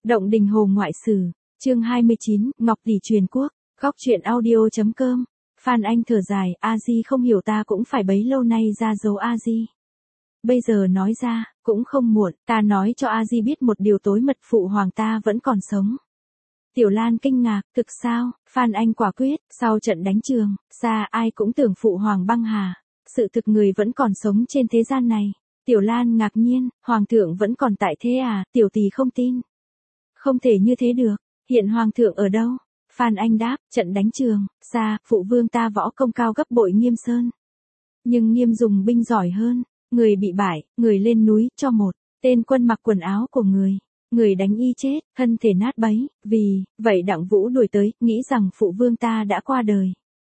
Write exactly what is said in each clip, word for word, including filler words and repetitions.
Động Đình Hồ Ngoại Sử, chương hai mươi chín, Ngọc Tỷ Truyền Quốc, góc truyện audio.com. Phan Anh thở dài, A Di không hiểu, ta cũng phải bấy lâu nay ra dấu A Di. Bây giờ nói ra, cũng không muộn, ta nói cho A Di biết một điều tối mật, phụ hoàng ta vẫn còn sống. Tiểu Lan kinh ngạc, thực sao? Phan Anh quả quyết, sau trận đánh Trường Sa ai cũng tưởng phụ hoàng băng hà. Sự thực người vẫn còn sống trên thế gian này. Tiểu Lan ngạc nhiên, hoàng thượng vẫn còn tại thế à? Tiểu tỷ không tin. Không thể như thế được, hiện hoàng thượng ở đâu? Phan Anh đáp, trận đánh Trường Sa, phụ vương ta võ công cao gấp bội Nghiêm Sơn. Nhưng Nghiêm dùng binh giỏi hơn, người bị bại, người lên núi cho một tên quân mặc quần áo của người. Người đánh y chết, thân thể nát bấy, vì vậy Đặng Vũ đuổi tới, nghĩ rằng phụ vương ta đã qua đời.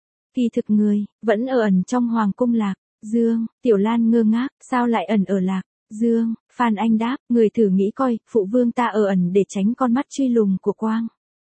Kỳ thực người, vẫn ở ẩn trong hoàng cung Lạc Dương. Tiểu Lan ngơ ngác, sao lại ẩn ở Lạc Dương? Phan Anh đáp, người thử nghĩ coi, phụ vương ta ở ẩn để tránh con mắt truy lùng của Quang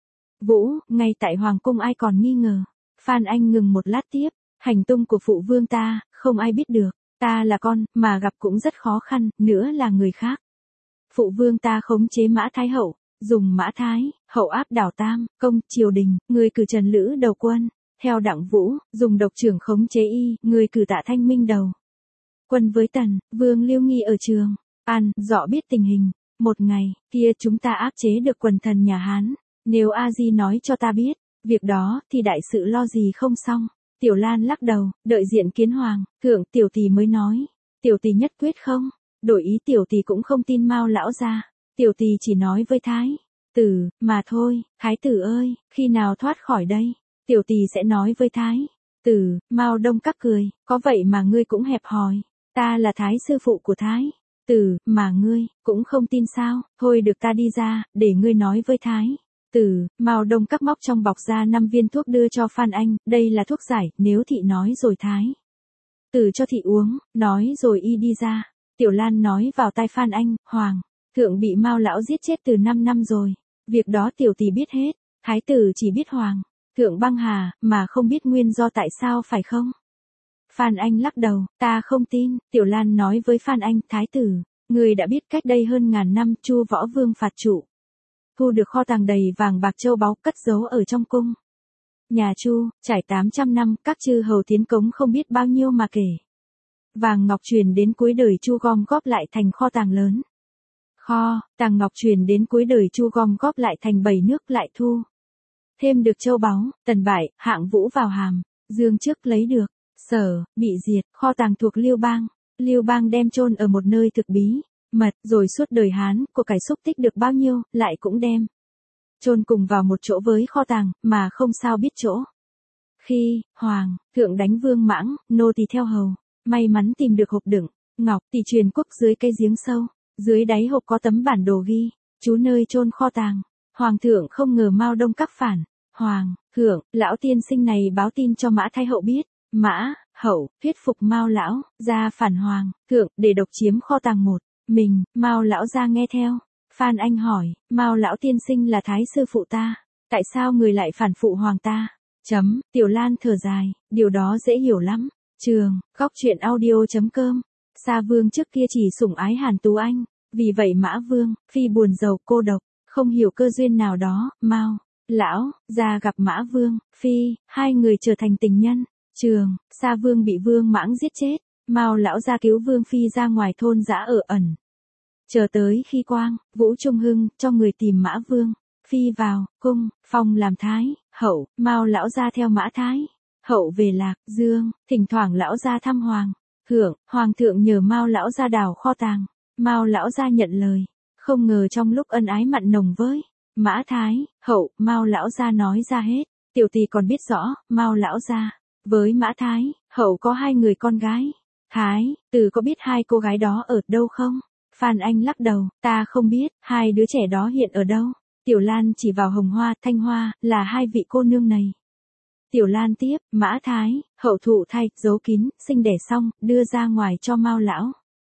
Vũ, ngay tại hoàng cung ai còn nghi ngờ. Phan Anh ngừng một lát tiếp, hành tung của phụ vương ta, không ai biết được, ta là con, mà gặp cũng rất khó khăn, nữa là người khác. Phụ vương ta khống chế Mã Thái Hậu, dùng Mã Thái Hậu áp đảo Tam Công triều đình, người cử Trần Lữ đầu quân. Theo Đặng Vũ, dùng độc trưởng khống chế y, người cử Tạ Thanh Minh đầu quân với Tần Vương Liêu Nghi ở Trường An, rõ biết tình hình. Một ngày kia chúng ta áp chế được quần thần nhà Hán. Nếu A Di nói cho ta biết việc đó, thì đại sự lo gì không xong. Tiểu Lan lắc đầu, đợi diện kiến hoàng thượng, tiểu tỷ mới nói. Tiểu tỷ nhất quyết không đổi ý, tiểu tỷ cũng không tin Mao lão gia. Tiểu tỷ chỉ nói với Thái tử mà thôi. Thái tử ơi, khi nào thoát khỏi đây, tiểu tỷ sẽ nói với Thái tử. Mao Đông Các cười, có vậy mà ngươi cũng hẹp hòi. Ta là Thái sư phụ của Thái tử, mà ngươi cũng không tin sao? Thôi được, ta đi ra, để ngươi nói với Thái tử. Mao Đông Các móc trong bọc ra năm viên thuốc đưa cho Phan Anh, đây là thuốc giải, nếu thị nói rồi Thái tử cho thị uống, nói rồi y đi ra. Tiểu Lan nói vào tai Phan Anh, hoàng thượng bị Mao lão giết chết từ năm năm rồi. Việc đó tiểu tỷ biết hết. Thái tử chỉ biết hoàng thượng băng hà, mà không biết nguyên do tại sao, phải không? Phan Anh lắc đầu, ta không tin. Tiểu Lan nói với Phan Anh, Thái tử, người đã biết cách đây hơn ngàn năm Chu Võ Vương phạt trụ, thu được kho tàng đầy vàng bạc châu báu cất giấu ở trong cung nhà Chu, trải tám trăm năm, các chư hầu tiến cống không biết bao nhiêu mà kể. Vàng ngọc truyền đến cuối đời Chu gom góp lại thành kho tàng lớn. Kho tàng ngọc truyền đến cuối đời Chu gom góp lại thành bảy nước, lại thu thêm được châu báu. Tần bại, Hạng Vũ vào Hàm Dương trước lấy được. Sở bị diệt, kho tàng thuộc Liêu Bang. Liêu Bang đem chôn ở một nơi thực bí mật, rồi suốt đời Hán của cải xúc tích được bao nhiêu, lại cũng đem chôn cùng vào một chỗ với kho tàng, mà không sao biết chỗ. Khi hoàng thượng đánh Vương Mãng, nô tỳ theo hầu, may mắn tìm được hộp đựng Ngọc Tỷ Truyền Quốc dưới cây giếng sâu. Dưới đáy hộp có tấm bản đồ ghi chú nơi chôn kho tàng. Hoàng thượng không ngờ Mao Đông Các phản. Hoàng thượng, lão tiên sinh này báo tin cho Mã Thái Hậu biết. Mã Hậu thuyết phục Mao lão gia phản hoàng thượng để độc chiếm kho tàng một mình. Mao lão gia nghe theo. Phan Anh hỏi, Mao lão tiên sinh là Thái sư phụ ta, tại sao người lại phản phụ hoàng ta? Chấm. Tiểu Lan thở dài, điều đó dễ hiểu lắm. Trường, góc truyện audio.com. Sa Vương trước kia chỉ sủng ái Hàn Tú Anh, vì vậy Mã Vương Phi buồn giàu cô độc, không hiểu cơ duyên nào đó, Mao lão gia gặp Mã Vương Phi, hai người trở thành tình nhân. Trường Sa Vương bị Vương Mãng giết chết, Mao lão gia cứu Vương Phi ra ngoài thôn dã ở ẩn. Chờ tới khi Quang Vũ Trung Hưng cho người tìm Mã Vương Phi vào cung, phong làm Thái Hậu. Mao lão gia theo Mã Thái Hậu về Lạc Dương, thỉnh thoảng lão gia thăm hoàng thượng. Hoàng thượng nhờ Mao lão gia đào kho tàng. Mao lão gia nhận lời. Không ngờ trong lúc ân ái mặn nồng với Mã Thái Hậu, Mao lão gia nói ra hết. Tiểu tỷ còn biết rõ, Mao lão gia với Mã Thái Hậu có hai người con gái. Thái tử có biết hai cô gái đó ở đâu không? Phan Anh lắc đầu, ta không biết. Hai đứa trẻ đó hiện ở đâu? Tiểu Lan chỉ vào Hồng Hoa, Thanh Hoa, là hai vị cô nương này. Tiểu Lan tiếp, Mã Thái Hậu thụ thai, giấu kín, sinh đẻ xong, đưa ra ngoài cho Mao lão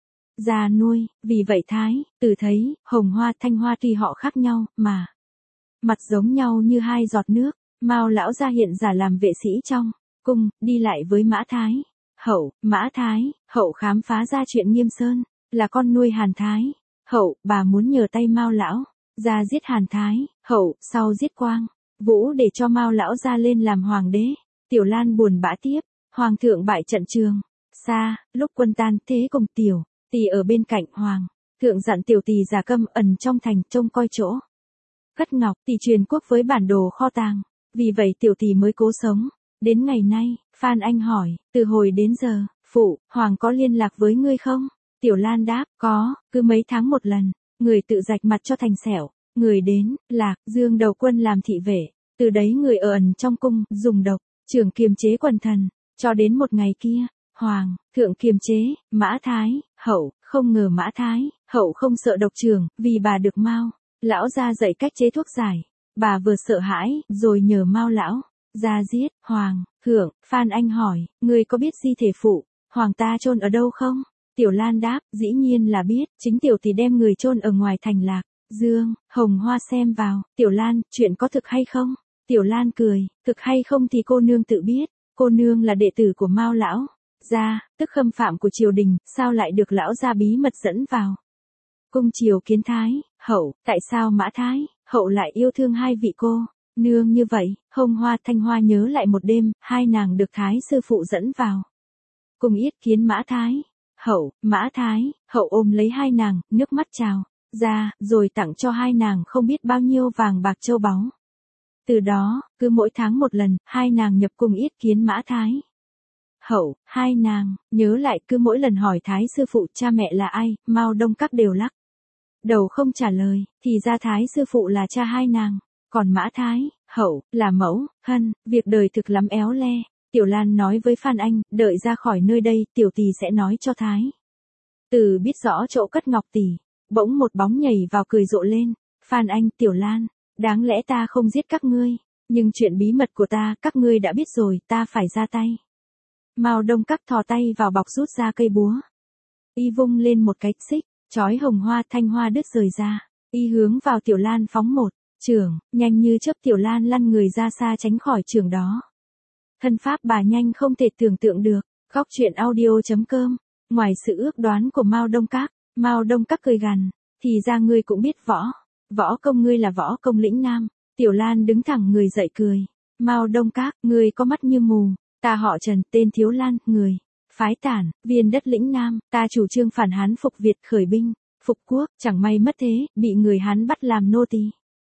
gia nuôi. Vì vậy Thái tử thấy Hồng Hoa, Thanh Hoa tuy họ khác nhau, mà mặt giống nhau như hai giọt nước. Mao lão gia hiện giả làm vệ sĩ trong cung, đi lại với Mã Thái Hậu. Mã Thái Hậu khám phá ra chuyện Nghiêm Sơn là con nuôi Hàn Thái Hậu, bà muốn nhờ tay Mao lão Gia giết Hàn Thái, Hậu, sau giết Quang, Vũ để cho Mao lão gia lên làm hoàng đế. Tiểu Lan buồn bã tiếp, hoàng thượng bại trận trường. Xa, lúc quân tan thế cùng tiểu tỷ ở bên cạnh hoàng thượng dặn tiểu tỷ giả câm ẩn trong thành trông coi chỗ. Cất ngọc tỷ truyền quốc với bản đồ kho tàng, vì vậy tiểu tỷ mới cố sống. Đến ngày nay, Phan Anh hỏi, từ hồi đến giờ, phụ, hoàng có liên lạc với ngươi không? Tiểu Lan đáp, có, cứ mấy tháng một lần, người tự rạch mặt cho thành sẹo, người đến, Lạc, Dương đầu quân làm thị vệ, từ đấy người ở ẩn trong cung, dùng độc, trưởng kiềm chế quần thần, cho đến một ngày kia, hoàng thượng kiềm chế, Mã Thái, Hậu, không ngờ Mã Thái, Hậu không sợ độc trưởng, vì bà được Mao lão gia dạy cách chế thuốc giải, bà vừa sợ hãi, rồi nhờ Mao lão gia giết hoàng thượng. Phan Anh hỏi, ngươi có biết di thể phụ hoàng ta chôn ở đâu không? Tiểu Lan đáp, dĩ nhiên là biết, chính tiểu tỷ đem người chôn ở ngoài thành Lạc Dương. Hồng Hoa xem vào, Tiểu Lan, chuyện có thực hay không? Tiểu Lan cười, thực hay không thì cô nương tự biết, cô nương là đệ tử của Mao lão gia, tức khâm phạm của triều đình, sao lại được lão gia bí mật dẫn vào cung triều kiến Thái, Hậu? Tại sao Mã Thái, Hậu lại yêu thương hai vị cô nương như vậy? Hồng Hoa Thanh Hoa nhớ lại một đêm, hai nàng được Thái sư phụ dẫn vào cùng yết kiến Mã Thái, Hậu. Mã Thái, Hậu ôm lấy hai nàng, nước mắt trào ra, rồi tặng cho hai nàng không biết bao nhiêu vàng bạc châu báu. Từ đó, cứ mỗi tháng một lần, hai nàng nhập cung yết kiến Mã Thái, Hậu. Hai nàng nhớ lại cứ mỗi lần hỏi Thái sư phụ cha mẹ là ai, Mao Đông Các đều lắc đầu không trả lời, thì ra Thái sư phụ là cha hai nàng, còn Mã Thái, Hậu là mẫu thân. Việc đời thực lắm éo le. Tiểu Lan nói với Phan Anh, đợi ra khỏi nơi đây, tiểu tỷ sẽ nói cho Thái Từ biết rõ chỗ cất ngọc tỷ. Bỗng một bóng nhảy vào cười rộ lên. Phan Anh, Tiểu Lan, đáng lẽ ta không giết các ngươi, nhưng chuyện bí mật của ta, các ngươi đã biết rồi, ta phải ra tay. Mao Đông Các thò tay vào bọc rút ra cây búa. Y vung lên một cái xích, chói Hồng Hoa Thanh Hoa đứt rời ra. Y hướng vào Tiểu Lan phóng một chưởng, nhanh như chớp. Tiểu Lan lăn người ra xa tránh khỏi chưởng đó. Thân pháp bà nhanh không thể tưởng tượng được. Góc truyện audio.com. Ngoài sự ước đoán của Mao Đông Các, Mao Đông Các cười gằn, thì ra ngươi cũng biết võ. Võ công ngươi là võ công lĩnh nam. Tiểu Lan đứng thẳng người dậy cười. Mao Đông Các, ngươi có mắt như mù. Ta họ Trần, tên Thiếu Lan, người phái Tản, viên đất lĩnh nam. Ta chủ trương phản Hán phục Việt, khởi binh phục quốc. Chẳng may mất thế, bị người Hán bắt làm nô tỳ.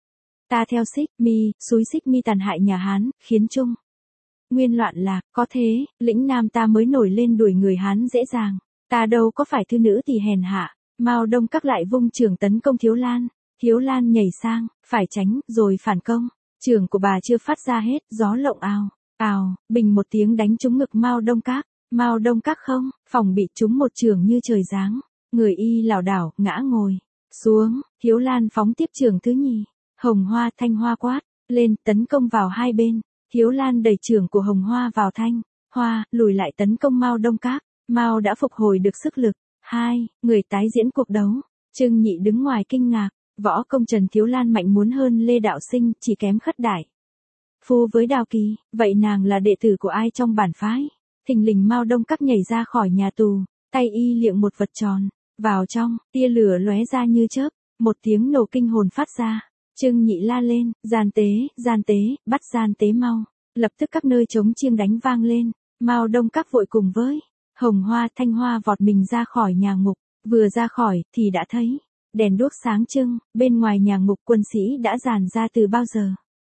Ta theo Xích Mi, xúi Xích Mi tàn hại nhà Hán, khiến Trung Nguyên loạn lạc. Có thế, lĩnh nam ta mới nổi lên đuổi người Hán dễ dàng. Ta đâu có phải thư nữ thì hèn hạ. Mao Đông Các lại vung chưởng tấn công Thiếu Lan. Thiếu Lan nhảy sang, phải tránh, rồi phản công. Chưởng của bà chưa phát ra hết, gió lộng ào, ào, bình một tiếng đánh trúng ngực Mao Đông Các. Mao Đông Các không phòng bị trúng một chưởng như trời giáng. Người y lảo đảo, ngã ngồi xuống. Thiếu Lan phóng tiếp chưởng thứ nhì. Hồng Hoa Thanh Hoa quát lên, tấn công vào hai bên. Thiếu Lan đẩy chưởng của Hồng Hoa vào Thanh Hoa, lùi lại tấn công Mao Đông Các. Mao đã phục hồi được sức lực. Hai người tái diễn cuộc đấu. Trương Nhị đứng ngoài kinh ngạc. Võ công Trần Thiếu Lan mạnh muốn hơn Lê Đạo Sinh, chỉ kém Khất Đại Phu với Đào Kỳ. Vậy nàng là đệ tử của ai trong bản phái? Thình lình Mao Đông Các nhảy ra khỏi nhà tù, tay y liệng một vật tròn vào trong, tia lửa lóe ra như chớp, một tiếng nổ kinh hồn phát ra. Trương Nhị la lên, gian tế, gian tế, bắt gian tế mau. Lập tức các nơi trống chiêng đánh vang lên. Mao Đông Các vội cùng với Hồng Hoa Thanh Hoa vọt mình ra khỏi nhà ngục. Vừa ra khỏi thì đã thấy đèn đuốc sáng trưng. Bên ngoài nhà ngục quân sĩ đã dàn ra từ bao giờ.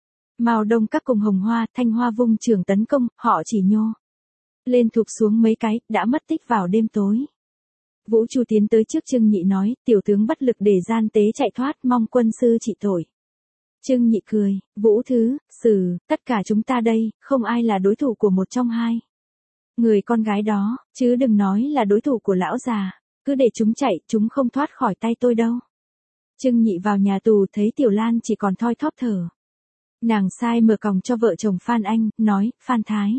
Mao Đông Các cùng Hồng Hoa Thanh Hoa vung chưởng tấn công. Họ chỉ nhô lên thụp xuống mấy cái, đã mất tích vào đêm tối. Vũ Chu tiến tới trước Trương Nhị nói, tiểu tướng bất lực để gian tế chạy thoát, mong quân sư trị tội. Trương Nhị cười, Vũ Thứ Sử, tất cả chúng ta đây, không ai là đối thủ của một trong hai người con gái đó, chứ đừng nói là đối thủ của lão già. Cứ để chúng chạy, chúng không thoát khỏi tay tôi đâu. Trương Nhị vào nhà tù thấy Tiểu Lan chỉ còn thoi thóp thở. Nàng sai mở còng cho vợ chồng Phan Anh, nói, Phan Thái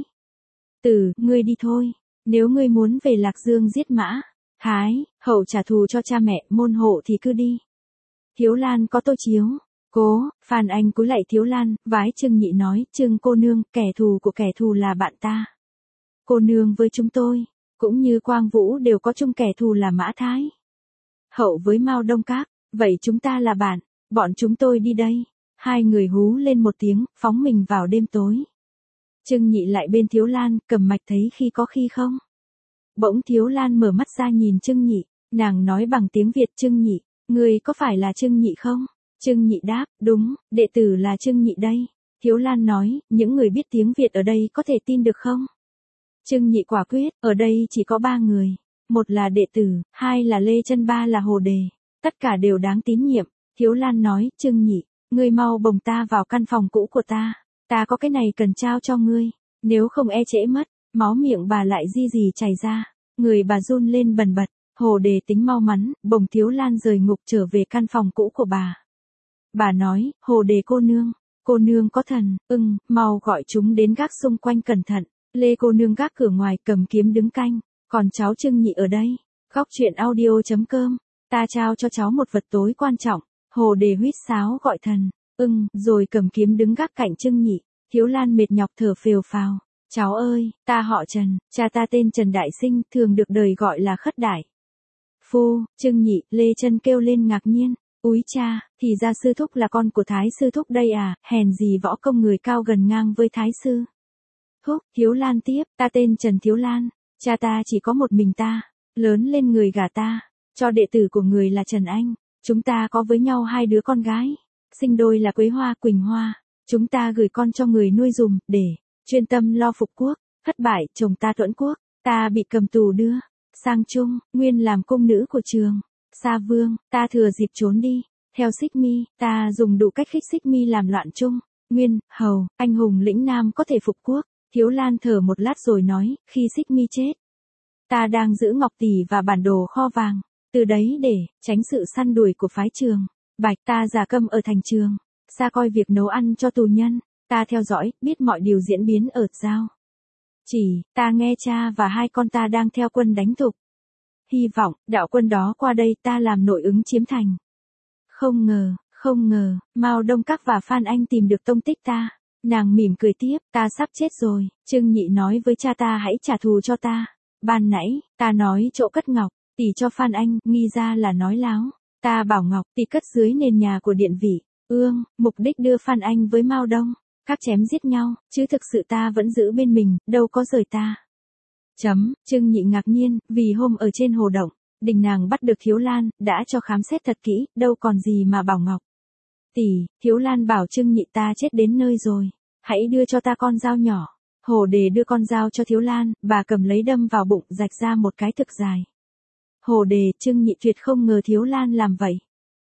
Từ, ngươi đi thôi. Nếu ngươi muốn về Lạc Dương giết Mã Thái, Hậu trả thù cho cha mẹ, môn hộ thì cứ đi. Thiếu Lan có tôi chiếu. Cố, Phan Anh cúi lạy Thiếu Lan, vái Trương Nhị nói, Trương cô nương, kẻ thù của kẻ thù là bạn ta. Cô nương với chúng tôi, cũng như Quang Vũ đều có chung kẻ thù là Mã Thái Hậu với Mao Đông Các, vậy chúng ta là bạn. bọn chúng tôi đi đây. Hai người hú lên một tiếng, phóng mình vào đêm tối. Trương Nhị lại bên Thiếu Lan, Cầm Mạch thấy khi có khi không. Bỗng Thiếu Lan mở mắt ra nhìn Trương Nhị, nàng nói bằng tiếng Việt: Trương Nhị, người có phải là Trương Nhị không? Trương Nhị đáp: đúng, đệ tử là Trương Nhị đây. Thiếu Lan nói: những người biết tiếng Việt ở đây có thể tin được không? Trương Nhị quả quyết: ở đây chỉ có ba người, một là đệ tử, hai là Lê Chân, ba là Hồ Đề, tất cả đều đáng tín nhiệm. Thiếu Lan nói: Trương Nhị, ngươi mau bồng ta vào căn phòng cũ của ta, ta có cái này cần trao cho ngươi, nếu không e trễ mất. Máu miệng bà lại di gì chảy ra, người bà run lên bần bật. Hồ Đề tính mau mắn, bồng Thiếu Lan rời ngục trở về căn phòng cũ của bà. Bà nói: Hồ Đề cô nương, cô nương có thần, ưng, mau gọi chúng đến gác xung quanh cẩn thận. Lê cô nương gác cửa ngoài cầm kiếm đứng canh, còn cháu Trương Nhị ở đây. Góc truyện audio chấm com, ta trao cho cháu một vật tối quan trọng. Hồ Đề huýt sáo gọi thần, ưng, rồi cầm kiếm đứng gác cạnh Trương Nhị. Thiếu Lan mệt nhọc thở phều phào: cháu ơi, ta họ Trần, cha ta tên Trần Đại Sinh, thường được đời gọi là Khất Đại Phu. Trương Nhị, Lê Chân kêu lên ngạc nhiên: úi cha, thì ra sư thúc là con của Thái sư thúc đây à, hèn gì võ công người cao gần ngang với Thái sư thúc. Thiếu Lan tiếp: ta tên Trần Thiếu Lan, cha ta chỉ có một mình ta, lớn lên người gả ta cho đệ tử của người là Trần Anh. Chúng ta có với nhau hai đứa con gái, sinh đôi là Quế Hoa, Quỳnh Hoa. Chúng ta gửi con cho người nuôi dùm, để chuyên tâm lo phục quốc. Thất bại, chồng ta Tuẫn Quốc, ta bị cầm tù đưa sang Trung, nguyên làm cung nữ của Trường Sa Vương. Ta thừa dịp trốn đi theo Xích Mi, ta dùng đủ cách khích Xích Mi làm loạn Trung Nguyên hầu, anh hùng lĩnh Nam có thể phục quốc. Thiếu Lan thở một lát rồi nói: khi Xích Mi chết, ta đang giữ ngọc tỷ và bản đồ kho vàng, từ đấy để tránh sự săn đuổi của phái Trường Bạch, ta giả câm ở thành Trường Sa coi việc nấu ăn cho tù nhân. Ta theo dõi, biết mọi điều diễn biến ở Giao Chỉ. Ta nghe cha và hai con ta đang theo quân đánh Thục. Hy vọng đạo quân đó qua đây ta làm nội ứng chiếm thành. Không ngờ, không ngờ, Mao Đông Các và Phan Anh tìm được tông tích ta. Nàng mỉm cười tiếp: ta sắp chết rồi. Trương Nhị nói với cha ta hãy trả thù cho ta. Ban nãy, ta nói chỗ cất ngọc tỷ cho Phan Anh, nghi ra là nói láo. Ta bảo ngọc tỷ cất dưới nền nhà của điện vị Ương, mục đích đưa Phan Anh với Mao Đông Các chém giết nhau, chứ thực sự ta vẫn giữ bên mình, đâu có rời ta. Chấm. Trương Nhị ngạc nhiên, vì hôm ở trên hồ động, đình nàng bắt được Thiếu Lan, đã cho khám xét thật kỹ, đâu còn gì mà bảo ngọc tỷ. Thiếu Lan bảo Trương Nhị: ta chết đến nơi rồi, hãy đưa cho ta con dao nhỏ. Hồ Đề đưa con dao cho Thiếu Lan, bà cầm lấy đâm vào bụng, rạch ra một cái thực dài. Hồ Đề, Trương Nhị tuyệt không ngờ Thiếu Lan làm vậy.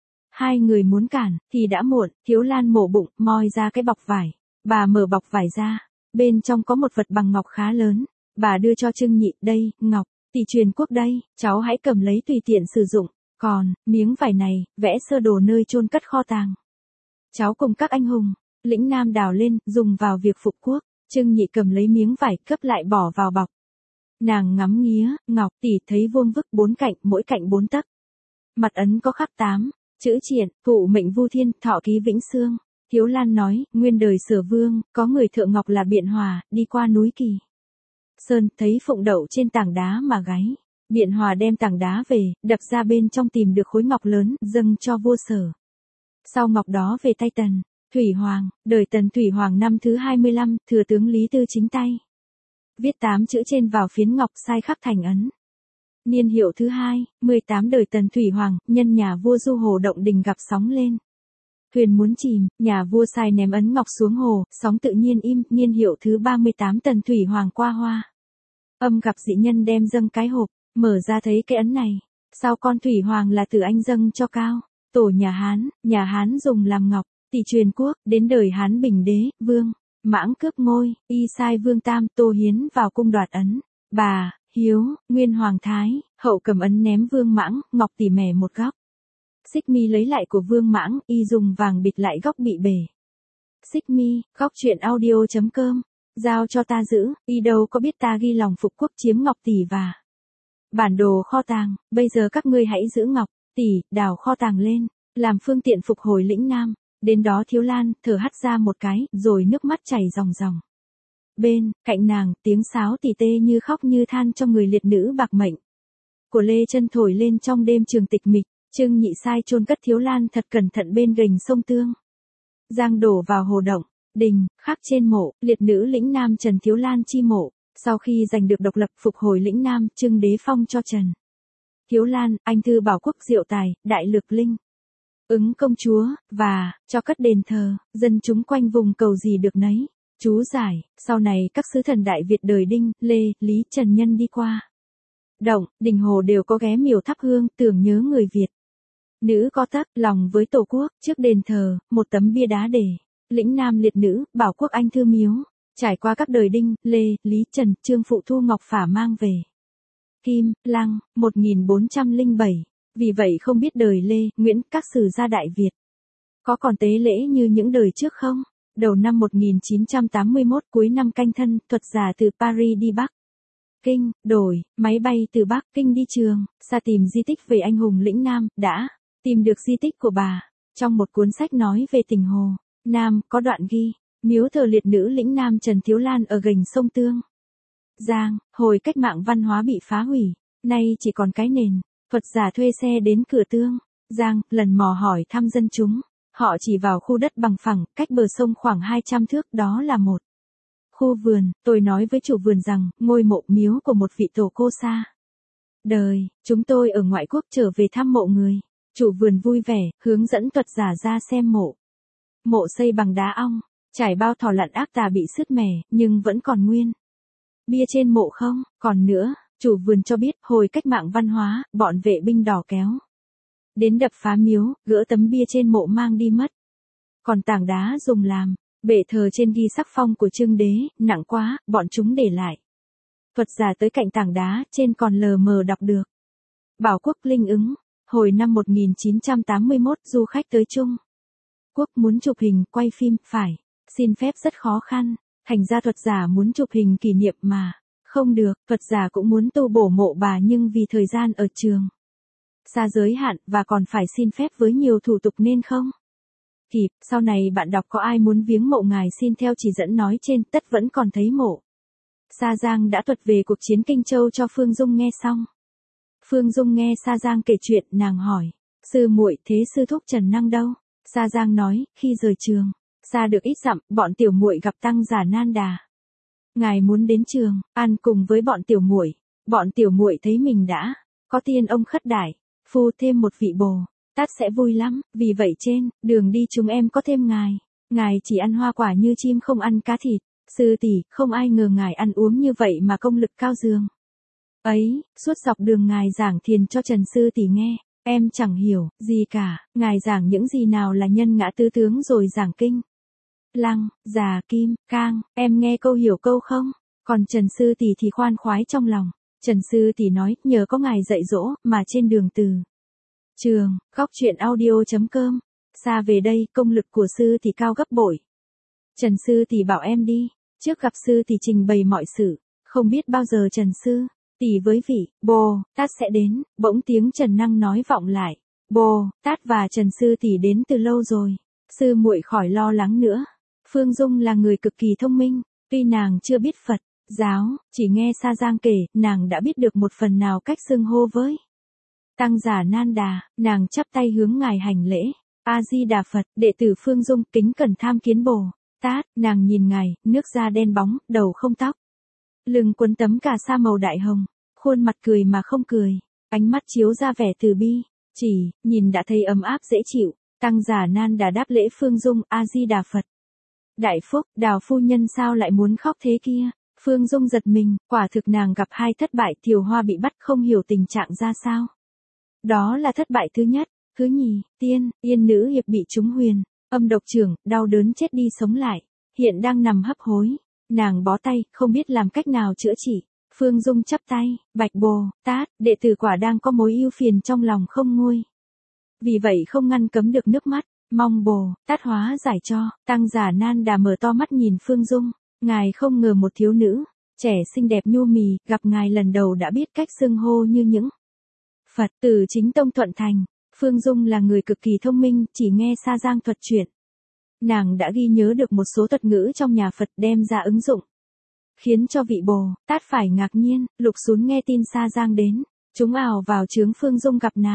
Hai người muốn cản, thì đã muộn. Thiếu Lan mổ bụng, moi ra cái bọc vải. Bà mở bọc vải ra, bên trong có một vật bằng ngọc khá lớn. Bà đưa cho Trương Nhị: đây, ngọc tỷ truyền quốc đây, cháu hãy cầm lấy tùy tiện sử dụng. Còn, miếng vải này, vẽ sơ đồ nơi chôn cất kho tàng. Cháu cùng các anh hùng lĩnh Nam đào lên, dùng vào việc phục quốc. Trương Nhị cầm lấy miếng vải, cấp lại bỏ vào bọc. Nàng ngắm nghía, ngọc tỷ thấy vuông vức bốn cạnh, mỗi cạnh bốn tấc. Mặt ấn có khắc tám chữ triện: thụ mệnh vu thiên, thọ ký vĩnh xương. Thiếu Lan nói: nguyên đời Sở Vương, có người thượng ngọc là Biện Hòa, đi qua núi Kỳ Sơn, thấy phụng đậu trên tảng đá mà gáy. Biện Hòa đem tảng đá về, đập ra bên trong tìm được khối ngọc lớn, dâng cho vua Sở. Sau ngọc đó về tay Tần Thủy Hoàng, đời Tần Thủy Hoàng năm thứ hai mươi lăm, thừa tướng Lý Tư chính tay viết tám chữ trên vào phiến ngọc, sai khắc thành ấn. Niên hiệu thứ hai, mười tám đời Tần Thủy Hoàng, nhân nhà vua du hồ động đình gặp sóng lên. Thuyền muốn chìm, nhà vua sai ném ấn ngọc xuống hồ, sóng tự nhiên im. Niên hiệu thứ ba mươi tám Tần Thủy Hoàng qua hoa. Âm gặp dị nhân đem dâng cái hộp, mở ra thấy cái ấn này. Sau con Thủy Hoàng là Từ Anh dâng cho Cao tổ nhà Hán, nhà Hán dùng làm ngọc tỷ truyền quốc. Đến đời Hán Bình Đế, Vương Mãng cướp ngôi, y sai Vương Tam Tô Hiến vào cung đoạt ấn. Bà Hiếu, nguyên Hoàng Thái Hậu cầm ấn ném Vương Mãng, ngọc tỷ mẻ một góc. Xích Mi lấy lại của Vương Mãng, y dùng vàng bịt lại góc bị bể. Xích Mi, góc truyện audio chấm com, giao cho ta giữ, y đâu có biết ta ghi lòng phục quốc chiếm ngọc tỷ và bản đồ kho tàng. Bây giờ các ngươi hãy giữ ngọc tỷ, đào kho tàng lên, làm phương tiện phục hồi lĩnh Nam. Đến đó Thiếu Lan thở hắt ra một cái, rồi nước mắt chảy ròng ròng. Bên cạnh nàng, tiếng sáo tỉ tê như khóc như than cho người liệt nữ bạc mệnh của Lê Chân thổi lên trong đêm trường tịch mịch. Trương Nhị sai chôn cất Thiếu Lan thật cẩn thận bên gành sông Tương. Giang đổ vào hồ động, đình, khắc trên mộ, liệt nữ lĩnh Nam Trần Thiếu Lan chi mộ. Sau khi giành được độc lập phục hồi lĩnh Nam, Trương đế phong cho Trần Thiếu Lan, anh thư bảo quốc diệu tài, đại lược linh. Ứng công chúa, và, cho cất đền thờ, dân chúng quanh vùng cầu gì được nấy. Chú giải, sau này các sứ thần Đại Việt đời Đinh, Lê, Lý, Trần Nhân đi qua động, đình hồ đều có ghé miều thắp hương, tưởng nhớ người Việt. Nữ có tắc, lòng với tổ quốc, trước đền thờ, một tấm bia đá để, lĩnh Nam liệt nữ, bảo quốc anh thư miếu. Trải qua các đời Đinh, Lê, Lý, Trần, Trương phụ thu ngọc phả mang về. Kim, Lăng, một nghìn bốn trăm lẻ bảy. Vì vậy không biết đời Lê, Nguyễn, các sử gia Đại Việt có còn tế lễ như những đời trước không? Đầu năm một nghìn chín trăm tám mươi mốt, cuối năm Canh Thân, thuật giả từ Paris đi Bắc Kinh, đổi, máy bay từ Bắc Kinh đi Trường, Sa tìm di tích về anh hùng lĩnh Nam, đã tìm được di tích của bà. Trong một cuốn sách nói về tỉnh Hồ Nam, có đoạn ghi, miếu thờ liệt nữ lĩnh Nam Trần Thiếu Lan ở gành sông Tương. Giang, hồi cách mạng văn hóa bị phá hủy, nay chỉ còn cái nền. Thuật giả thuê xe đến cửa Tương. Giang, lần mò hỏi thăm dân chúng. Họ chỉ vào khu đất bằng phẳng, cách bờ sông khoảng hai trăm thước, đó là một khu vườn. Tôi nói với chủ vườn rằng, ngôi mộ miếu của một vị tổ cô xa đời, chúng tôi ở ngoại quốc trở về thăm mộ người. Chủ vườn vui vẻ, hướng dẫn thuật giả ra xem mộ. Mộ xây bằng đá ong, trải bao thỏ lặn ác tà bị sứt mẻ, nhưng vẫn còn nguyên. Bia trên mộ không, còn nữa, chủ vườn cho biết, hồi cách mạng văn hóa, bọn vệ binh đỏ kéo đến đập phá miếu, gỡ tấm bia trên mộ mang đi mất. Còn tảng đá dùng làm bệ thờ trên ghi sắc phong của Trương đế, nặng quá, bọn chúng để lại. Thuật giả tới cạnh tảng đá, trên còn lờ mờ đọc được. Bảo quốc linh ứng, hồi năm một nghìn chín trăm tám mươi mốt, du khách tới Trung Quốc muốn chụp hình, quay phim, phải xin phép rất khó khăn. Thành ra thuật giả muốn chụp hình kỷ niệm mà không được. Thuật giả cũng muốn tu bổ mộ bà nhưng vì thời gian ở Trường xa giới hạn và còn phải xin phép với nhiều thủ tục nên không kịp. Sau này bạn đọc có ai muốn viếng mộ ngài xin theo chỉ dẫn nói trên, tất vẫn còn thấy mộ. Sa Giang đã thuật về cuộc chiến Kinh Châu cho Phương Dung nghe xong. Phương Dung nghe Sa Giang kể chuyện, nàng hỏi, sư muội, thế sư thúc Trần Năng đâu? Sa Giang nói, khi rời Trường xa được ít dặm, bọn tiểu muội gặp tăng giả Nan Đà. Ngài muốn đến Trường An cùng với bọn tiểu muội. Bọn tiểu muội thấy mình đã có tiên ông khất đại, phu thêm một vị Bồ Tát sẽ vui lắm, vì vậy trên đường đi chúng em có thêm ngài. Ngài chỉ ăn hoa quả như chim không ăn cá thịt. Sư tỷ, không ai ngờ ngài ăn uống như vậy mà công lực cao dường ấy. Suốt dọc đường ngài giảng thiền cho Trần sư tỷ nghe, em chẳng hiểu gì cả. Ngài giảng những gì nào là nhân ngã tứ tướng rồi giảng kinh Lăng, Già, Kim, Cang, em nghe câu hiểu câu không? Còn Trần sư tỷ thì khoan khoái trong lòng. Trần sư tỷ nói, nhờ có ngài dạy dỗ mà trên đường từ Trường, góc truyện audio chấm com, xa về đây, công lực của sư tỷ cao gấp bội. Trần sư tỷ bảo em đi, trước gặp sư tỷ trình bày mọi sự, không biết bao giờ Trần sư tỷ với vị Bồ Tát sẽ đến. Bỗng tiếng Trần Năng nói vọng lại, Bồ Tát và Trần sư tỷ đến từ lâu rồi, sư muội khỏi lo lắng nữa. Phương Dung là người cực kỳ thông minh, tuy nàng chưa biết Phật giáo, chỉ nghe Sa Giang kể, nàng đã biết được một phần nào cách xưng hô với tăng giả Nan Đà. Nàng chắp tay hướng ngài hành lễ, A Di Đà Phật. Đệ tử Phương Dung kính cẩn tham kiến Bồ Tát. Nàng nhìn ngài, nước da đen bóng, đầu không tóc, lưng quấn tấm cà sa màu đại hồng, khuôn mặt cười mà không cười, ánh mắt chiếu ra vẻ từ bi, chỉ nhìn đã thấy ấm áp dễ chịu. Tăng giả Nan Đà đáp lễ Phương Dung, A Di Đà Phật. Đại phúc, Đào phu nhân sao lại muốn khóc thế kia? Phương Dung giật mình, quả thực nàng gặp hai thất bại. Thiều Hoa bị bắt, không hiểu tình trạng ra sao. Đó là thất bại thứ nhất. Thứ nhì, Tiên, Yên nữ hiệp bị trúng huyền âm độc trưởng, đau đớn chết đi sống lại, hiện đang nằm hấp hối. Nàng bó tay, không biết làm cách nào chữa trị. Phương Dung chắp tay, bạch Bồ Tát, đệ tử quả đang có mối ưu phiền trong lòng không nguôi. Vì vậy không ngăn cấm được nước mắt, mong Bồ Tát hóa giải cho. Tăng giả Nan Đà mở to mắt nhìn Phương Dung, ngài không ngờ một thiếu nữ trẻ xinh đẹp nhu mì, gặp ngài lần đầu đã biết cách xưng hô như những Phật từ chính tông thuận thành. Phương Dung là người cực kỳ thông minh, chỉ nghe Sa Giang thuật chuyện, nàng đã ghi nhớ được một số thuật ngữ trong nhà Phật đem ra ứng dụng, khiến cho vị Bồ Tát phải ngạc nhiên. Lục Xún nghe tin Sa Giang đến, chúng ào vào chướng Phương Dung gặp nàng.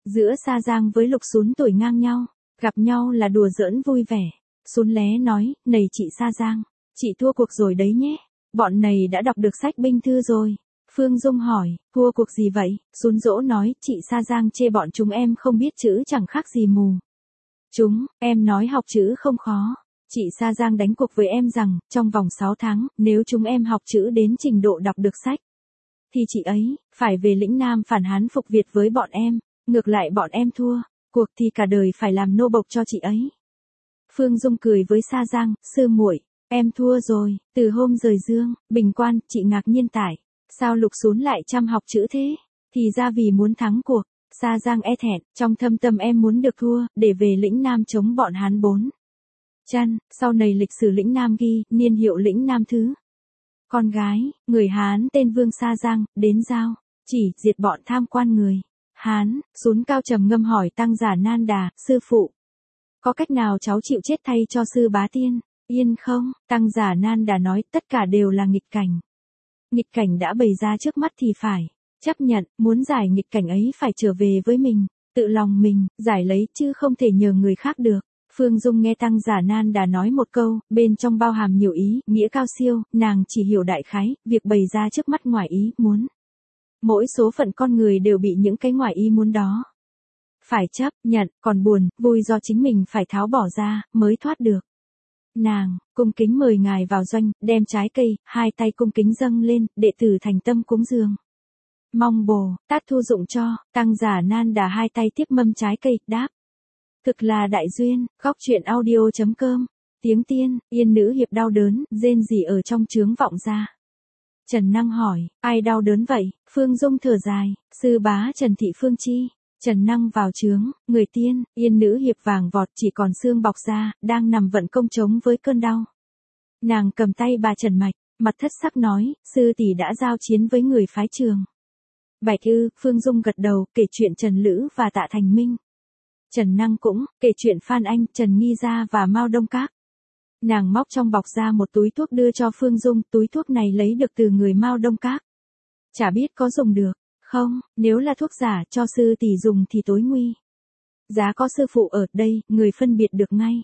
Giữa Sa Giang với Lục Xún tuổi ngang nhau, gặp nhau là đùa giỡn vui vẻ. Xún lé nói, này chị Sa Giang, chị thua cuộc rồi đấy nhé. Bọn này đã đọc được sách binh thư rồi. Phương Dung hỏi, thua cuộc gì vậy? Xún dỗ nói, chị Sa Giang chê bọn chúng em không biết chữ chẳng khác gì mù. Chúng, em nói học chữ không khó. Chị Sa Giang đánh cuộc với em rằng, trong vòng sáu tháng, nếu chúng em học chữ đến trình độ đọc được sách, thì chị ấy, phải về lĩnh Nam phản Hán phục Việt với bọn em. Ngược lại bọn em thua, cuộc thì cả đời phải làm nô bộc cho chị ấy. Phương Dung cười với Sa Giang, sư muội, em thua rồi. Từ hôm rời Dương, Bình Quan, chị ngạc nhiên tại sao Lục Xún lại chăm học chữ thế? Thì ra vì muốn thắng cuộc. Sa Giang e thẹn, trong thâm tâm em muốn được thua, để về lĩnh Nam chống bọn Hán bốn chân. Sau này lịch sử lĩnh Nam ghi, niên hiệu lĩnh Nam thứ. Con gái, người Hán tên Vương Sa Giang, đến giao, chỉ diệt bọn tham quan người Hán. Xún cao trầm ngâm hỏi Tăng Giả Nan Đà, sư phụ, có cách nào cháu chịu chết thay cho sư bá tiên yên không? Tăng Giả Nan Đà nói, tất cả đều là nghịch cảnh. Nghịch cảnh đã bày ra trước mắt thì phải chấp nhận, muốn giải nghịch cảnh ấy phải trở về với mình, tự lòng mình, giải lấy chứ không thể nhờ người khác được. Phương Dung nghe Tăng Giả Nan Đà nói một câu, bên trong bao hàm nhiều ý, nghĩa cao siêu, nàng chỉ hiểu đại khái, việc bày ra trước mắt ngoài ý muốn. Mỗi số phận con người đều bị những cái ngoài ý muốn đó phải chấp nhận, còn buồn, vui do chính mình phải tháo bỏ ra, mới thoát được. Nàng, cung kính mời ngài vào doanh, đem trái cây, hai tay cung kính dâng lên, đệ tử thành tâm cúng dường. Mong Bồ Tát thu dụng cho. Tăng Giả Nan Đà hai tay tiếp mâm trái cây, đáp. Thực là đại duyên. Góc truyện audio chấm com. Tiếng tiên, Yên nữ hiệp đau đớn, rên rỉ ở trong trướng vọng ra. Trần Năng hỏi, ai đau đớn vậy? Phương Dung thở dài, sư bá Trần Thị Phương Chi. Trần Năng vào trướng, người tiên, Yên nữ hiệp vàng vọt chỉ còn xương bọc ra, đang nằm vận công chống với cơn đau. Nàng cầm tay bà Trần Mạch, mặt thất sắc nói, sư tỷ đã giao chiến với người phái Trường Bạch ư? Phương Dung gật đầu, kể chuyện Trần Lữ và Tạ Thành Minh. Trần Năng cũng kể chuyện Phan Anh, Trần Nghi Gia và Mao Đông Các. Nàng móc trong bọc ra một túi thuốc đưa cho Phương Dung, túi thuốc này lấy được từ người Mao Đông Các. Chả biết có dùng được không, nếu là thuốc giả cho sư tỷ dùng thì tối nguy. Giá có sư phụ ở đây, người phân biệt được ngay.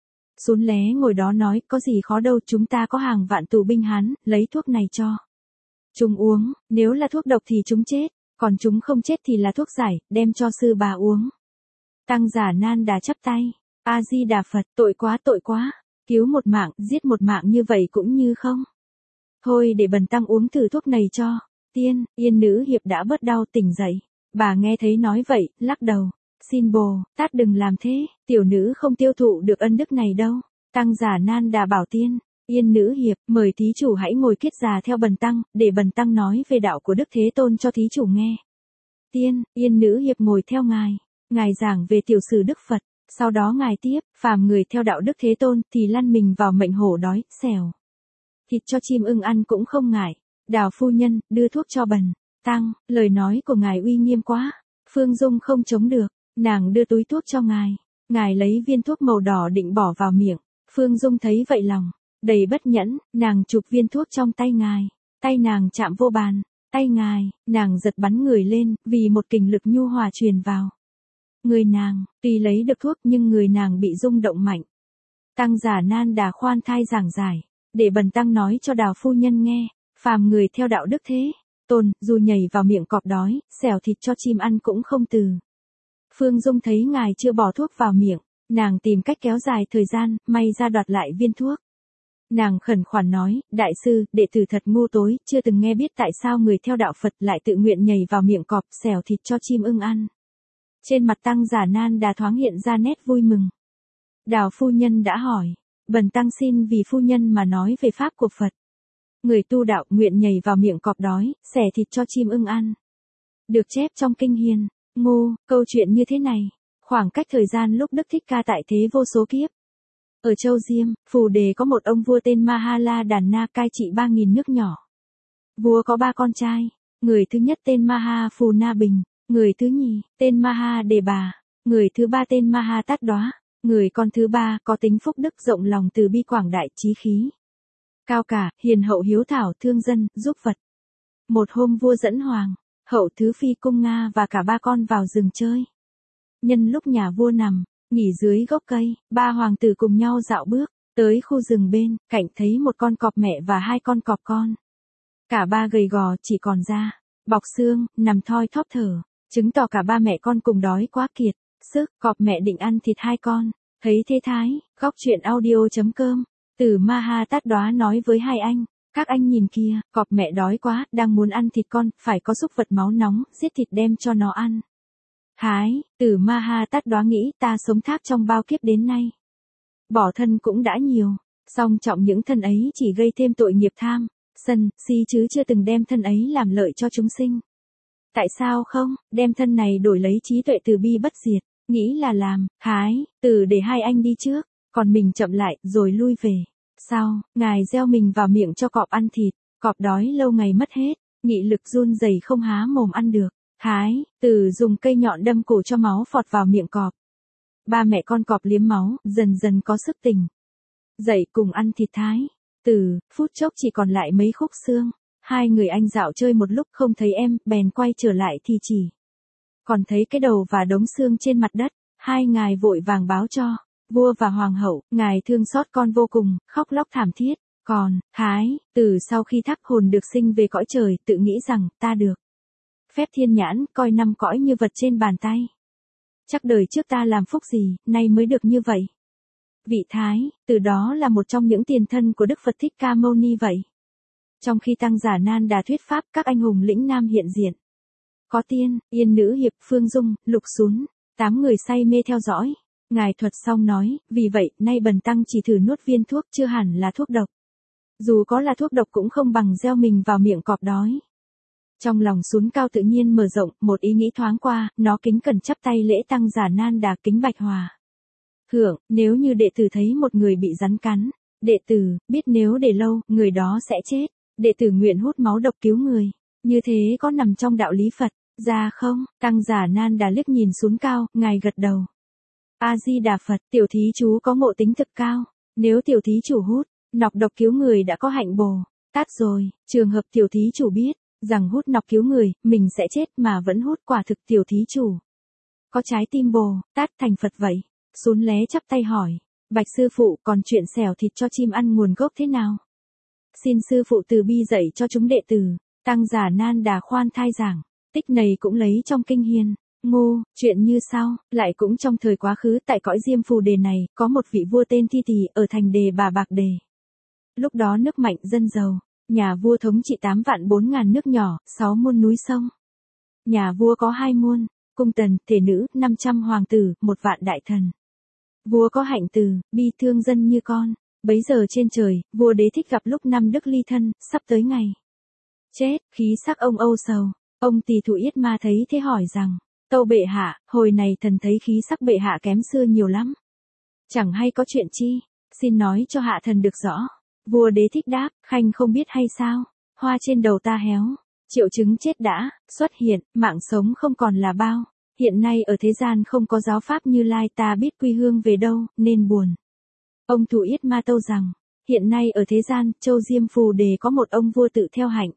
Xún lé ngồi đó nói, có gì khó đâu, chúng ta có hàng vạn tù binh Hán, lấy thuốc này cho chúng uống, nếu là thuốc độc thì chúng chết, còn chúng không chết thì là thuốc giải, đem cho sư bà uống. Tăng Giả Nan Đà chắp tay, A Di Đà Phật, tội quá tội quá, cứu một mạng, giết một mạng như vậy cũng như không. Thôi để bần tăng uống thử thuốc này cho. Tiên, Yên nữ hiệp đã bớt đau tỉnh dậy. Bà nghe thấy nói vậy, lắc đầu. Xin Bồ Tát đừng làm thế, tiểu nữ không tiêu thụ được ân đức này đâu. Tăng Giả Nan Đà bảo Tiên, Yên nữ hiệp, mời thí chủ hãy ngồi kiết già theo bần tăng, để bần tăng nói về đạo của Đức Thế Tôn cho thí chủ nghe. Tiên, Yên nữ hiệp ngồi theo ngài. Ngài giảng về tiểu sử Đức Phật, sau đó ngài tiếp, phàm người theo đạo Đức Thế Tôn thì lăn mình vào mệnh hổ đói, xèo. Thịt cho chim ưng ăn cũng không ngại. Đào phu nhân, đưa thuốc cho bần tăng, lời nói của ngài uy nghiêm quá. Phương Dung không chống được, nàng đưa túi thuốc cho ngài. Ngài lấy viên thuốc màu đỏ định bỏ vào miệng. Phương Dung thấy vậy lòng đầy bất nhẫn, nàng chụp viên thuốc trong tay ngài. Tay nàng chạm vô bàn, tay ngài, nàng giật bắn người lên, vì một kình lực nhu hòa truyền vào người nàng. Tuy lấy được thuốc nhưng người nàng bị rung động mạnh. Tăng Giả Nan Đà khoan thai giảng giải, để bần tăng nói cho Đào phu nhân nghe. Phàm người theo đạo Đức Thế Tôn, dù nhảy vào miệng cọp đói, xẻo thịt cho chim ăn cũng không từ. Phương Dung thấy ngài chưa bỏ thuốc vào miệng, nàng tìm cách kéo dài thời gian, may ra đoạt lại viên thuốc. Nàng khẩn khoản nói, đại sư, đệ tử thật ngu tối, chưa từng nghe biết tại sao người theo đạo Phật lại tự nguyện nhảy vào miệng cọp, xẻo thịt cho chim ưng ăn. Trên mặt Tăng Giả Nan Đà thoáng hiện ra nét vui mừng. Đào phu nhân đã hỏi, bần tăng xin vì phu nhân mà nói về pháp của Phật. Người tu đạo nguyện nhảy vào miệng cọp đói, xẻ thịt cho chim ưng ăn. Được chép trong kinh Hiền. Ngô, câu chuyện như thế này. Khoảng cách thời gian lúc Đức Thích Ca tại thế vô số kiếp. Ở Châu Diêm, Phù Đề có một ông vua tên Mahala Đàn Na cai trị ba nghìn nước nhỏ. Vua có ba con trai. Người thứ nhất tên Maha Phù Na Bình. Người thứ nhì, tên Maha Đề Bà. Người thứ ba tên Maha Tát Đoá. Người con thứ ba có tính phúc đức rộng lòng từ bi quảng đại trí khí. Cao cả, hiền hậu hiếu thảo thương dân, giúp Phật. Một hôm vua dẫn hoàng, hậu thứ phi cung Nga và cả ba con vào rừng chơi. Nhân lúc nhà vua nằm, nghỉ dưới gốc cây, ba hoàng tử cùng nhau dạo bước, tới khu rừng bên, cạnh thấy một con cọp mẹ và hai con cọp con. Cả ba gầy gò chỉ còn da, bọc xương, nằm thoi thóp thở, chứng tỏ cả ba mẹ con cùng đói quá kiệt, sức, cọp mẹ định ăn thịt hai con. Thấy thế thái, góc chuyện audio.com, Tử Ma Ha Tát Đoá nói với hai anh, các anh nhìn kia, cọp mẹ đói quá, đang muốn ăn thịt con, phải có súc vật máu nóng, giết thịt đem cho nó ăn. Thái, Tử Ma Ha Tát Đoá nghĩ ta sống thác trong bao kiếp đến nay. Bỏ thân cũng đã nhiều, song trọng những thân ấy chỉ gây thêm tội nghiệp tham, sân, si chứ chưa từng đem thân ấy làm lợi cho chúng sinh. Tại sao không, đem thân này đổi lấy trí tuệ từ bi bất diệt, nghĩ là làm, Thái, Tử để hai anh đi trước, còn mình chậm lại, rồi lui về. Sau, ngài gieo mình vào miệng cho cọp ăn thịt, cọp đói lâu ngày mất hết, nghị lực run rẩy không há mồm ăn được. Thái, Tử dùng cây nhọn đâm cổ cho máu phọt vào miệng cọp. Ba mẹ con cọp liếm máu, dần dần có sức tỉnh. Dậy cùng ăn thịt Thái, Tử, phút chốc chỉ còn lại mấy khúc xương. Hai người anh dạo chơi một lúc không thấy em, bèn quay trở lại thì chỉ. Còn thấy cái đầu và đống xương trên mặt đất, hai ngài vội vàng báo cho. Vua và hoàng hậu, ngài thương xót con vô cùng, khóc lóc thảm thiết. Còn, Thái, Tử sau khi thác hồn được sinh về cõi trời, tự nghĩ rằng, ta được phép thiên nhãn, coi năm cõi như vật trên bàn tay. Chắc đời trước ta làm phúc gì, nay mới được như vậy. Vị Thái, từ đó là một trong những tiền thân của Đức Phật Thích Ca Mâu Ni vậy. Trong khi Tăng Giả Nan Đà thuyết pháp, các anh hùng lĩnh nam hiện diện. Có Tiên, Yên Nữ Hiệp, Phương Dung, Lục Xún, tám người say mê theo dõi. Ngài thuật xong nói, vì vậy, nay bần tăng chỉ thử nuốt viên thuốc chưa hẳn là thuốc độc. Dù có là thuốc độc cũng không bằng gieo mình vào miệng cọp đói. Trong lòng Xún Cao tự nhiên mở rộng, một ý nghĩ thoáng qua, nó kính cẩn chắp tay lễ Tăng Giả Nan Đà kính bạch hòa. Hưởng, nếu như đệ tử thấy một người bị rắn cắn, đệ tử, biết nếu để lâu, người đó sẽ chết, đệ tử nguyện hút máu độc cứu người. Như thế có nằm trong đạo lý Phật, ra không? Tăng Giả Nan Đà liếc nhìn Xún Cao, ngài gật đầu. A-di-đà Phật, tiểu thí chú có ngộ tính thực cao, nếu tiểu thí chủ hút, nọc độc cứu người đã có hạnh Bồ Tát rồi, trường hợp tiểu thí chủ biết, rằng hút nọc cứu người, mình sẽ chết mà vẫn hút quả thực tiểu thí chủ. Có trái tim Bồ Tát thành Phật vậy. Xún lé chắp tay hỏi, bạch sư phụ còn chuyện xẻo thịt cho chim ăn nguồn gốc thế nào? Xin sư phụ từ bi dạy cho chúng đệ tử. Tăng Giả Nan Đà khoan thai giảng, tích này cũng lấy trong kinh Hiền. Ngô, chuyện như sau, lại cũng trong thời quá khứ tại cõi Diêm Phù Đề này, có một vị vua tên Thi Tỳ ở thành Đề Bà Bạc Đề. Lúc đó nước mạnh dân giàu, nhà vua thống trị tám vạn bốn ngàn nước nhỏ, sáu muôn núi sông. Nhà vua có hai muôn, cung tần, thể nữ, năm trăm hoàng tử, một vạn đại thần. Vua có hạnh từ, bi thương dân như con. Bấy giờ trên trời, vua Đế Thích gặp lúc năm đức ly thân, sắp tới ngày chết, khí sắc ông âu sầu. Ông Tỳ Thủ Yết Ma thấy thế hỏi rằng, tâu bệ hạ, hồi này thần thấy khí sắc bệ hạ kém xưa nhiều lắm. Chẳng hay có chuyện chi, xin nói cho hạ thần được rõ. Vua Đế Thích đáp, khanh không biết hay sao, hoa trên đầu ta héo, triệu chứng chết đã, xuất hiện, mạng sống không còn là bao. Hiện nay ở thế gian không có giáo pháp Như Lai, ta biết quy hương về đâu, nên buồn. Ông Thủ Yết Ma tâu rằng, hiện nay ở thế gian, châu Diêm Phù Đề có một ông vua tự theo hạnh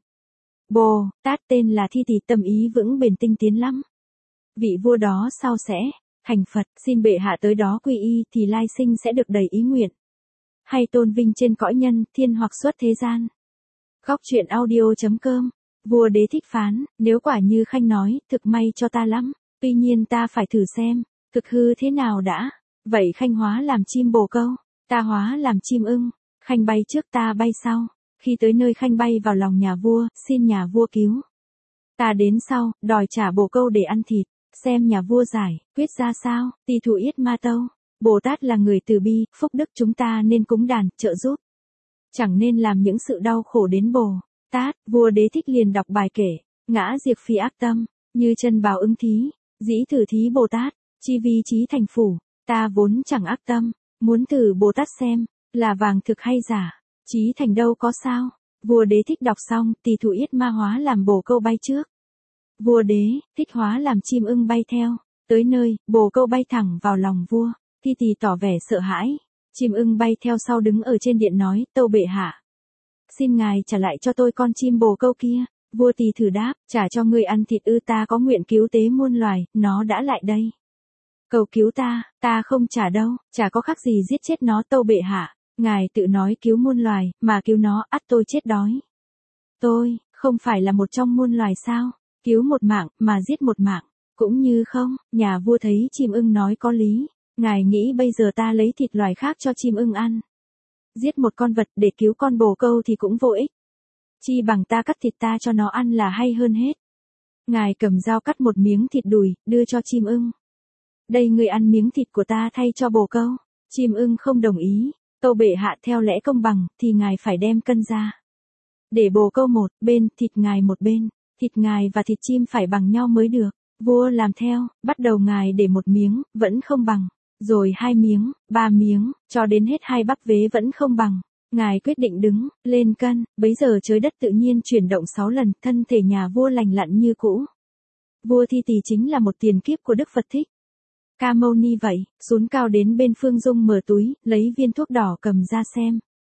Bồ Tát tên là Thi Tỳ, tâm ý vững bền tinh tiến lắm. Vị vua đó sau sẽ thành Phật, xin bệ hạ tới đó quy y thì lai sinh sẽ được đầy ý nguyện. Hay tôn vinh trên cõi nhân, thiên hoặc xuất thế gian. Góc chuyện audio.com, vua Đế Thích phán, nếu quả như khanh nói, thực may cho ta lắm, tuy nhiên ta phải thử xem, thực hư thế nào đã. Vậy khanh hóa làm chim bồ câu, ta hóa làm chim ưng, khanh bay trước ta bay sau. Khi tới nơi khanh bay vào lòng nhà vua, xin nhà vua cứu. Ta đến sau, đòi trả bồ câu để ăn thịt, xem nhà vua giải, quyết ra sao. Tỳ Thủ Yết Ma tâu, Bồ Tát là người từ bi, phúc đức chúng ta nên cúng đàn, trợ giúp. Chẳng nên làm những sự đau khổ đến Bồ Tát. Vua Đế Thích liền đọc bài kể, ngã diệt phi ác tâm, như chân bào ứng thí, dĩ thử thí Bồ Tát, chi vi trí thành phủ, ta vốn chẳng ác tâm, muốn thử Bồ Tát xem, là vàng thực hay giả, chí thành đâu có sao. Vua Đế Thích đọc xong, Tỳ Thủ Yết Ma hóa làm bồ câu bay trước. Vua Đế Thích hóa làm chim ưng bay theo, tới nơi, bồ câu bay thẳng vào lòng vua, Thi Tỳ tỏ vẻ sợ hãi, chim ưng bay theo sau đứng ở trên điện nói, tâu bệ hạ, xin ngài trả lại cho tôi con chim bồ câu kia. Vua Tỳ thử đáp, trả cho ngươi ăn thịt ư, ta có nguyện cứu tế muôn loài, nó đã lại đây. Cầu cứu ta, ta không trả đâu, chả có khác gì giết chết nó tâu bệ hạ. Ngài tự nói cứu muôn loài, mà cứu nó, ắt tôi chết đói. Tôi, không phải là một trong muôn loài sao? Cứu một mạng, mà giết một mạng. Cũng như không, nhà vua thấy chim ưng nói có lý. Ngài nghĩ bây giờ ta lấy thịt loài khác cho chim ưng ăn. Giết một con vật để cứu con bồ câu thì cũng vô ích. Chi bằng ta cắt thịt ta cho nó ăn là hay hơn hết. Ngài cầm dao cắt một miếng thịt đùi, đưa cho chim ưng. Đây ngươi ăn miếng thịt của ta thay cho bồ câu. Chim ưng không đồng ý. Tâu bệ hạ theo lẽ công bằng, thì ngài phải đem cân ra. Để bồ câu một bên, thịt ngài một bên. Thịt ngài và thịt chim phải bằng nhau mới được. Vua làm theo, bắt đầu ngài để một miếng, vẫn không bằng. Rồi hai miếng, ba miếng, cho đến hết hai bắp vế vẫn không bằng. Ngài quyết định đứng, lên cân, bấy giờ trời đất tự nhiên chuyển động sáu lần, thân thể nhà vua lành lặn như cũ. Vua Thi Tỳ chính là một tiền kiếp của Đức Phật Thích Ca Mâu Ni vậy, xuống cao đến bên Phương Dung mở túi, lấy viên thuốc đỏ cầm ra xem.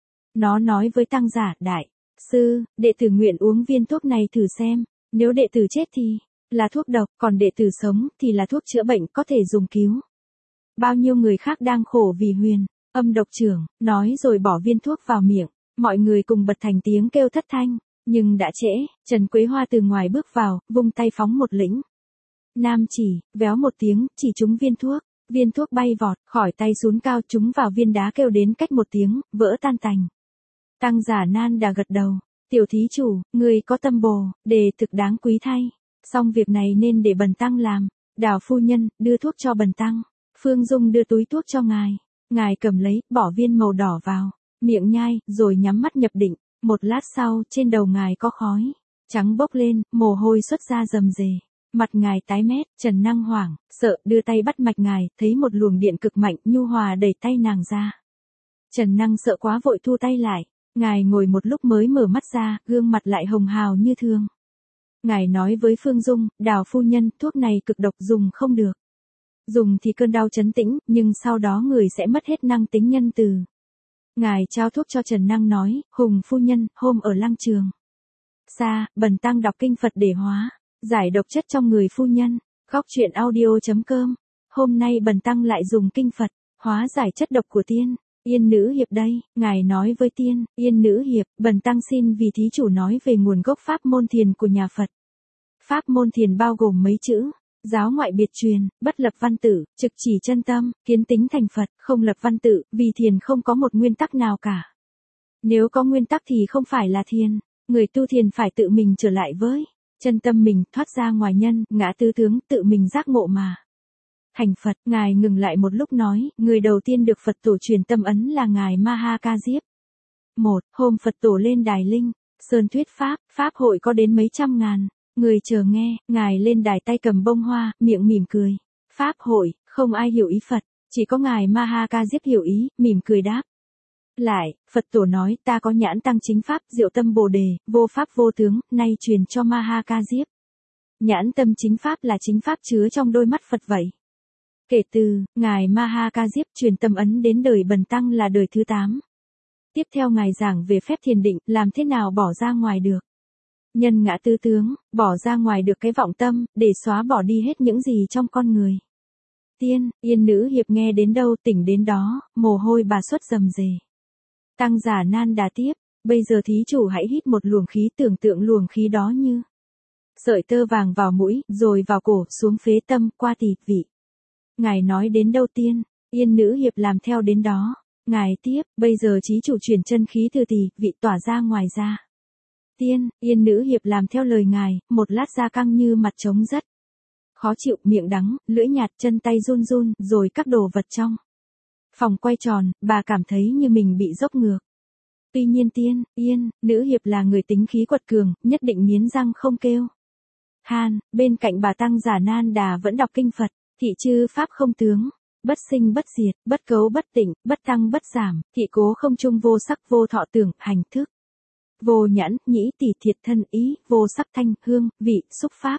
Nó nói với tăng giả, đại sư, đệ tử nguyện uống viên thuốc này thử xem, nếu đệ tử chết thì là thuốc độc, còn đệ tử sống thì là thuốc chữa bệnh có thể dùng cứu. Bao nhiêu người khác đang khổ vì huyền âm độc trưởng, nói rồi bỏ viên thuốc vào miệng, mọi người cùng bật thành tiếng kêu thất thanh, nhưng đã trễ, Trần Quế Hoa từ ngoài bước vào, vung tay phóng một lĩnh. Nam chỉ, véo một tiếng, chỉ trúng viên thuốc, viên thuốc bay vọt, khỏi tay xuống cao trúng vào viên đá kêu đến cách một tiếng, vỡ tan tành. Tăng giả Nan Đà gật đầu, tiểu thí chủ, người có tâm bồ, đề thực đáng quý thay, xong việc này nên để bần tăng làm. Đào phu nhân, đưa thuốc cho bần tăng. Phương Dung đưa túi thuốc cho ngài. Ngài cầm lấy, bỏ viên màu đỏ vào, miệng nhai, rồi nhắm mắt nhập định. Một lát sau, trên đầu ngài có khói trắng bốc lên, mồ hôi xuất ra rầm rề. Mặt ngài tái mét, Trần Năng hoảng, sợ, đưa tay bắt mạch ngài, thấy một luồng điện cực mạnh, nhu hòa đẩy tay nàng ra. Trần Năng sợ quá vội thu tay lại. Ngài ngồi một lúc mới mở mắt ra, gương mặt lại hồng hào như thường. Ngài nói với Phương Dung, Đào phu nhân, thuốc này cực độc, dùng không được. Dùng thì cơn đau trấn tĩnh, nhưng sau đó người sẽ mất hết năng tính nhân từ. Ngài trao thuốc cho Trần Năng nói, Hùng phu nhân, hôm ở lăng trường xa, bần tăng đọc kinh Phật để hóa giải độc chất trong người phu nhân. Góc truyện audio chấm com. Hôm nay bần tăng lại dùng kinh Phật hóa giải chất độc của tiên Yên Nữ Hiệp đây. Ngài nói với tiên Yên Nữ Hiệp, bần tăng xin vì thí chủ nói về nguồn gốc pháp môn thiền của nhà Phật. Pháp môn thiền bao gồm mấy chữ: giáo ngoại biệt truyền, bất lập văn tự, trực chỉ chân tâm, kiến tính thành Phật, không lập văn tự, vì thiền không có một nguyên tắc nào cả. Nếu có nguyên tắc thì không phải là thiền, người tu thiền phải tự mình trở lại với chân tâm mình, thoát ra ngoài nhân, ngã tư tướng, tự mình giác ngộ mà thành Phật. Ngài ngừng lại một lúc nói, người đầu tiên được Phật tổ truyền tâm ấn là ngài Ma Ha Ca Diếp. Một, hôm Phật tổ lên đài Linh Sơn thuyết pháp, pháp hội có đến mấy trăm ngàn người chờ nghe. Ngài lên đài tay cầm bông hoa, miệng mỉm cười. Pháp hội, không ai hiểu ý Phật, chỉ có ngài Ma Ha Ca Diếp hiểu ý, mỉm cười đáp lại. Phật tổ nói, ta có nhãn tăng chính pháp, diệu tâm bồ đề, vô pháp vô tướng, nay truyền cho Ma Ha Ca Diếp. Nhãn tâm chính pháp là chính pháp chứa trong đôi mắt Phật vậy. Kể từ ngài Ma Ha Ca Diếp truyền tâm ấn đến đời bần tăng là đời thứ tám. Tiếp theo ngài giảng về phép thiền định, làm thế nào bỏ ra ngoài được nhân ngã tư tướng, bỏ ra ngoài được cái vọng tâm, để xóa bỏ đi hết những gì trong con người. Tiên Yên Nữ Hiệp nghe đến đâu tỉnh đến đó, mồ hôi bà xuất rầm rề. Tăng giả Nan Đà tiếp, bây giờ thí chủ hãy hít một luồng khí, tưởng tượng luồng khí đó như sợi tơ vàng vào mũi, rồi vào cổ, xuống phế tâm, qua tỳ vị. Ngài nói đến đâu tiên Yên Nữ Hiệp làm theo đến đó. Ngài tiếp, bây giờ chí chủ chuyển chân khí từ tỳ vị tỏa ra ngoài ra. Tiên Yên Nữ Hiệp làm theo lời ngài, một lát da căng như mặt trống rất khó chịu, miệng đắng, lưỡi nhạt, chân tay run run, rồi các đồ vật trong phòng quay tròn, bà cảm thấy như mình bị dốc ngược. Tuy nhiên tiên Yên Nữ Hiệp là người tính khí quật cường, nhất định nghiến răng không kêu han. Bên cạnh bà tăng giả Nan Đà vẫn đọc kinh Phật. Thị chư pháp không tướng, bất sinh bất diệt, bất cấu bất tịnh, bất tăng bất giảm, thị cố không chung, vô sắc vô thọ tưởng, hành thức, vô nhãn, nhĩ tỳ thiệt thân ý, vô sắc thanh, hương, vị, xúc pháp,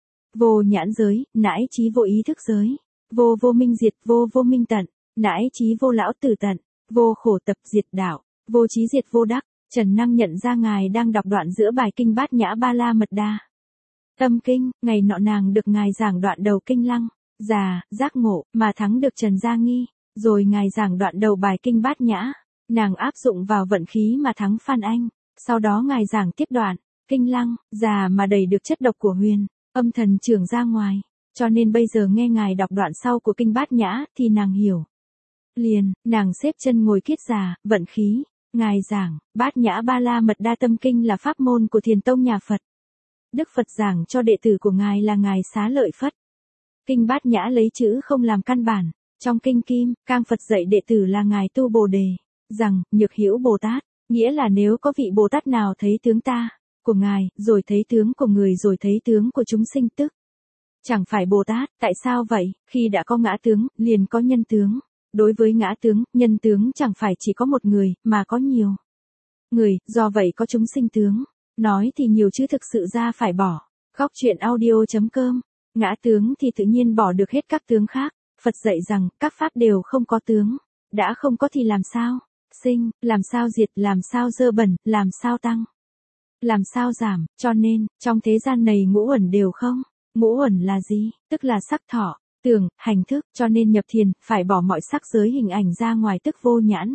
vô nhãn giới, nãi trí vô ý thức giới, vô vô minh diệt, vô vô minh tận, nãi trí vô lão tử tận, vô khổ tập diệt đạo, vô trí diệt vô đắc. Trần Năng nhận ra ngài đang đọc đoạn giữa bài kinh Bát Nhã Ba La Mật Đa Tâm Kinh. Ngày nọ nàng được ngài giảng đoạn đầu kinh Lăng già, giác ngộ, mà thắng được Trần Gia Nghi. Rồi ngài giảng đoạn đầu bài kinh Bát Nhã, nàng áp dụng vào vận khí mà thắng Phan Anh. Sau đó ngài giảng tiếp đoạn, kinh Lăng, già mà đầy được chất độc của huyền, âm thần trưởng ra ngoài. Cho nên bây giờ nghe ngài đọc đoạn sau của kinh Bát Nhã thì nàng hiểu. Liền, nàng xếp chân ngồi kiết già, vận khí. Ngài giảng, Bát Nhã Ba La Mật Đa Tâm Kinh là pháp môn của Thiền Tông nhà Phật. Đức Phật giảng cho đệ tử của ngài là ngài Xá Lợi Phất. Kinh Bát Nhã lấy chữ không làm căn bản. Trong kinh Kim, Cang Phật dạy đệ tử là ngài Tu Bồ Đề, rằng, nhược hữu Bồ Tát, nghĩa là nếu có vị Bồ Tát nào thấy tướng ta, của ngài, rồi thấy tướng của người rồi thấy tướng của chúng sinh tức. Chẳng phải Bồ Tát, tại sao vậy, khi đã có ngã tướng, liền có nhân tướng. Đối với ngã tướng, nhân tướng chẳng phải chỉ có một người, mà có nhiều người, do vậy có chúng sinh tướng. Nói thì nhiều chứ thực sự ra phải bỏ. Góc truyện audio.com. Ngã tướng thì tự nhiên bỏ được hết các tướng khác. Phật dạy rằng, các pháp đều không có tướng. Đã không có thì làm sao? Sinh, làm sao diệt, làm sao dơ bẩn, làm sao tăng, làm sao giảm, cho nên, trong thế gian này ngũ uẩn đều không. Ngũ uẩn là gì? Tức là sắc thọ, tưởng, hành thức, cho nên nhập thiền, phải bỏ mọi sắc giới hình ảnh ra ngoài tức vô nhãn.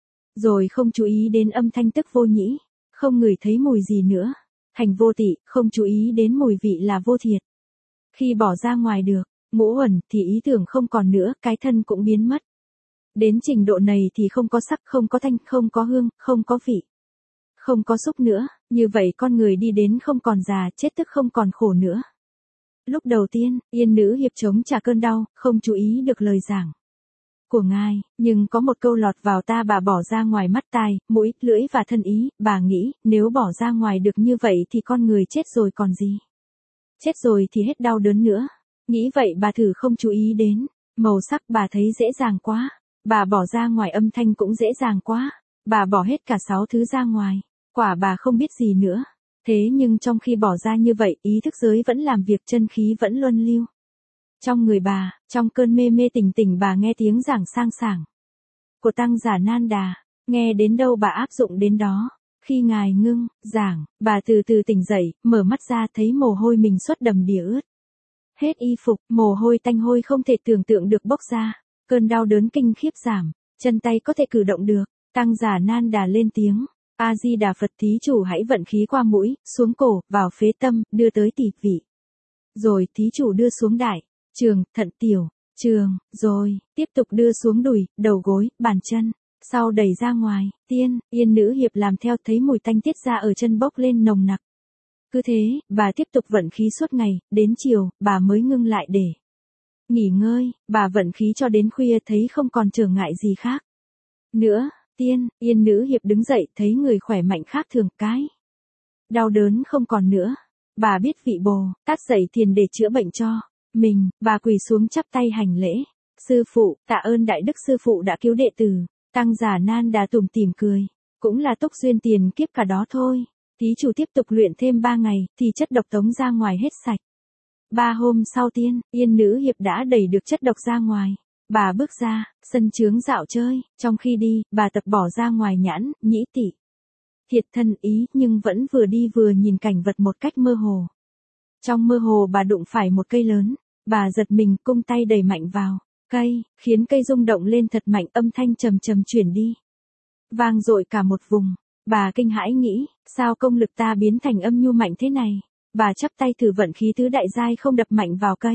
Rồi không chú ý đến âm thanh tức vô nhĩ, không ngửi thấy mùi gì nữa. Hành vô tị, không chú ý đến mùi vị là vô thiệt. Khi bỏ ra ngoài được, ngũ uẩn thì ý tưởng không còn nữa, cái thân cũng biến mất. Đến trình độ này thì không có sắc, không có thanh, không có hương, không có vị, không có xúc nữa, như vậy con người đi đến không còn già, chết tức không còn khổ nữa. Lúc đầu tiên, Yên Nữ Hiệp chống trả cơn đau, không chú ý được lời giảng của ngài, nhưng có một câu lọt vào ta bà bỏ ra ngoài mắt tai, mũi, lưỡi và thân ý, bà nghĩ, nếu bỏ ra ngoài được như vậy thì con người chết rồi còn gì. Chết rồi thì hết đau đớn nữa. Nghĩ vậy bà thử không chú ý đến, màu sắc bà thấy dễ dàng quá, bà bỏ ra ngoài âm thanh cũng dễ dàng quá, bà bỏ hết cả sáu thứ ra ngoài, quả bà không biết gì nữa. Thế nhưng trong khi bỏ ra như vậy, ý thức giới vẫn làm việc, chân khí vẫn luân lưu. Trong người bà, trong cơn mê mê tỉnh tỉnh bà nghe tiếng giảng sang sảng của Tăng Giả Nan Đà, nghe đến đâu bà áp dụng đến đó. Khi ngài ngưng, giảng, bà từ từ tỉnh dậy, mở mắt ra thấy mồ hôi mình xuất đầm đìa ướt. Hết y phục, mồ hôi tanh hôi không thể tưởng tượng được bốc ra, cơn đau đớn kinh khiếp giảm, chân tay có thể cử động được. Tăng Giả Nan Đà lên tiếng, A Di Đà Phật, thí chủ hãy vận khí qua mũi, xuống cổ, vào phế tâm, đưa tới tỳ vị. Rồi thí chủ đưa xuống đại trường, thận tiểu, trường, rồi tiếp tục đưa xuống đùi, đầu gối, bàn chân. Sau đẩy ra ngoài, tiên, Yên Nữ Hiệp làm theo, thấy mùi tanh tiết ra ở chân bốc lên nồng nặc. Cứ thế, bà tiếp tục vận khí suốt ngày, đến chiều, bà mới ngưng lại để nghỉ ngơi, bà vận khí cho đến khuya thấy không còn trở ngại gì khác nữa. Tiên, Yên Nữ Hiệp đứng dậy, thấy người khỏe mạnh khác thường, cái đau đớn không còn nữa. Bà biết vị Bồ Tát dạy thiền để chữa bệnh cho mình, bà quỳ xuống chắp tay hành lễ. Sư phụ, tạ ơn đại đức sư phụ đã cứu đệ tử. Tăng Giả Nan Đà tủm tỉm cười, cũng là túc duyên tiền kiếp cả đó thôi. Thí chủ tiếp tục luyện thêm ba ngày, thì chất độc tống ra ngoài hết sạch. Ba hôm sau tiên, Yên Nữ Hiệp đã đẩy được chất độc ra ngoài. Bà bước ra, sân chướng dạo chơi, trong khi đi, bà tập bỏ ra ngoài nhãn, nhĩ tị, thiệt thân ý, nhưng vẫn vừa đi vừa nhìn cảnh vật một cách mơ hồ. Trong mơ hồ bà đụng phải một cây lớn, bà giật mình, cung tay đẩy mạnh vào cây, khiến cây rung động lên thật mạnh, âm thanh trầm trầm chuyển đi, vang dội cả một vùng. Bà kinh hãi nghĩ, sao công lực ta biến thành âm nhu mạnh thế này? Bà chắp tay thử vận khí tứ đại giai không đập mạnh vào cây.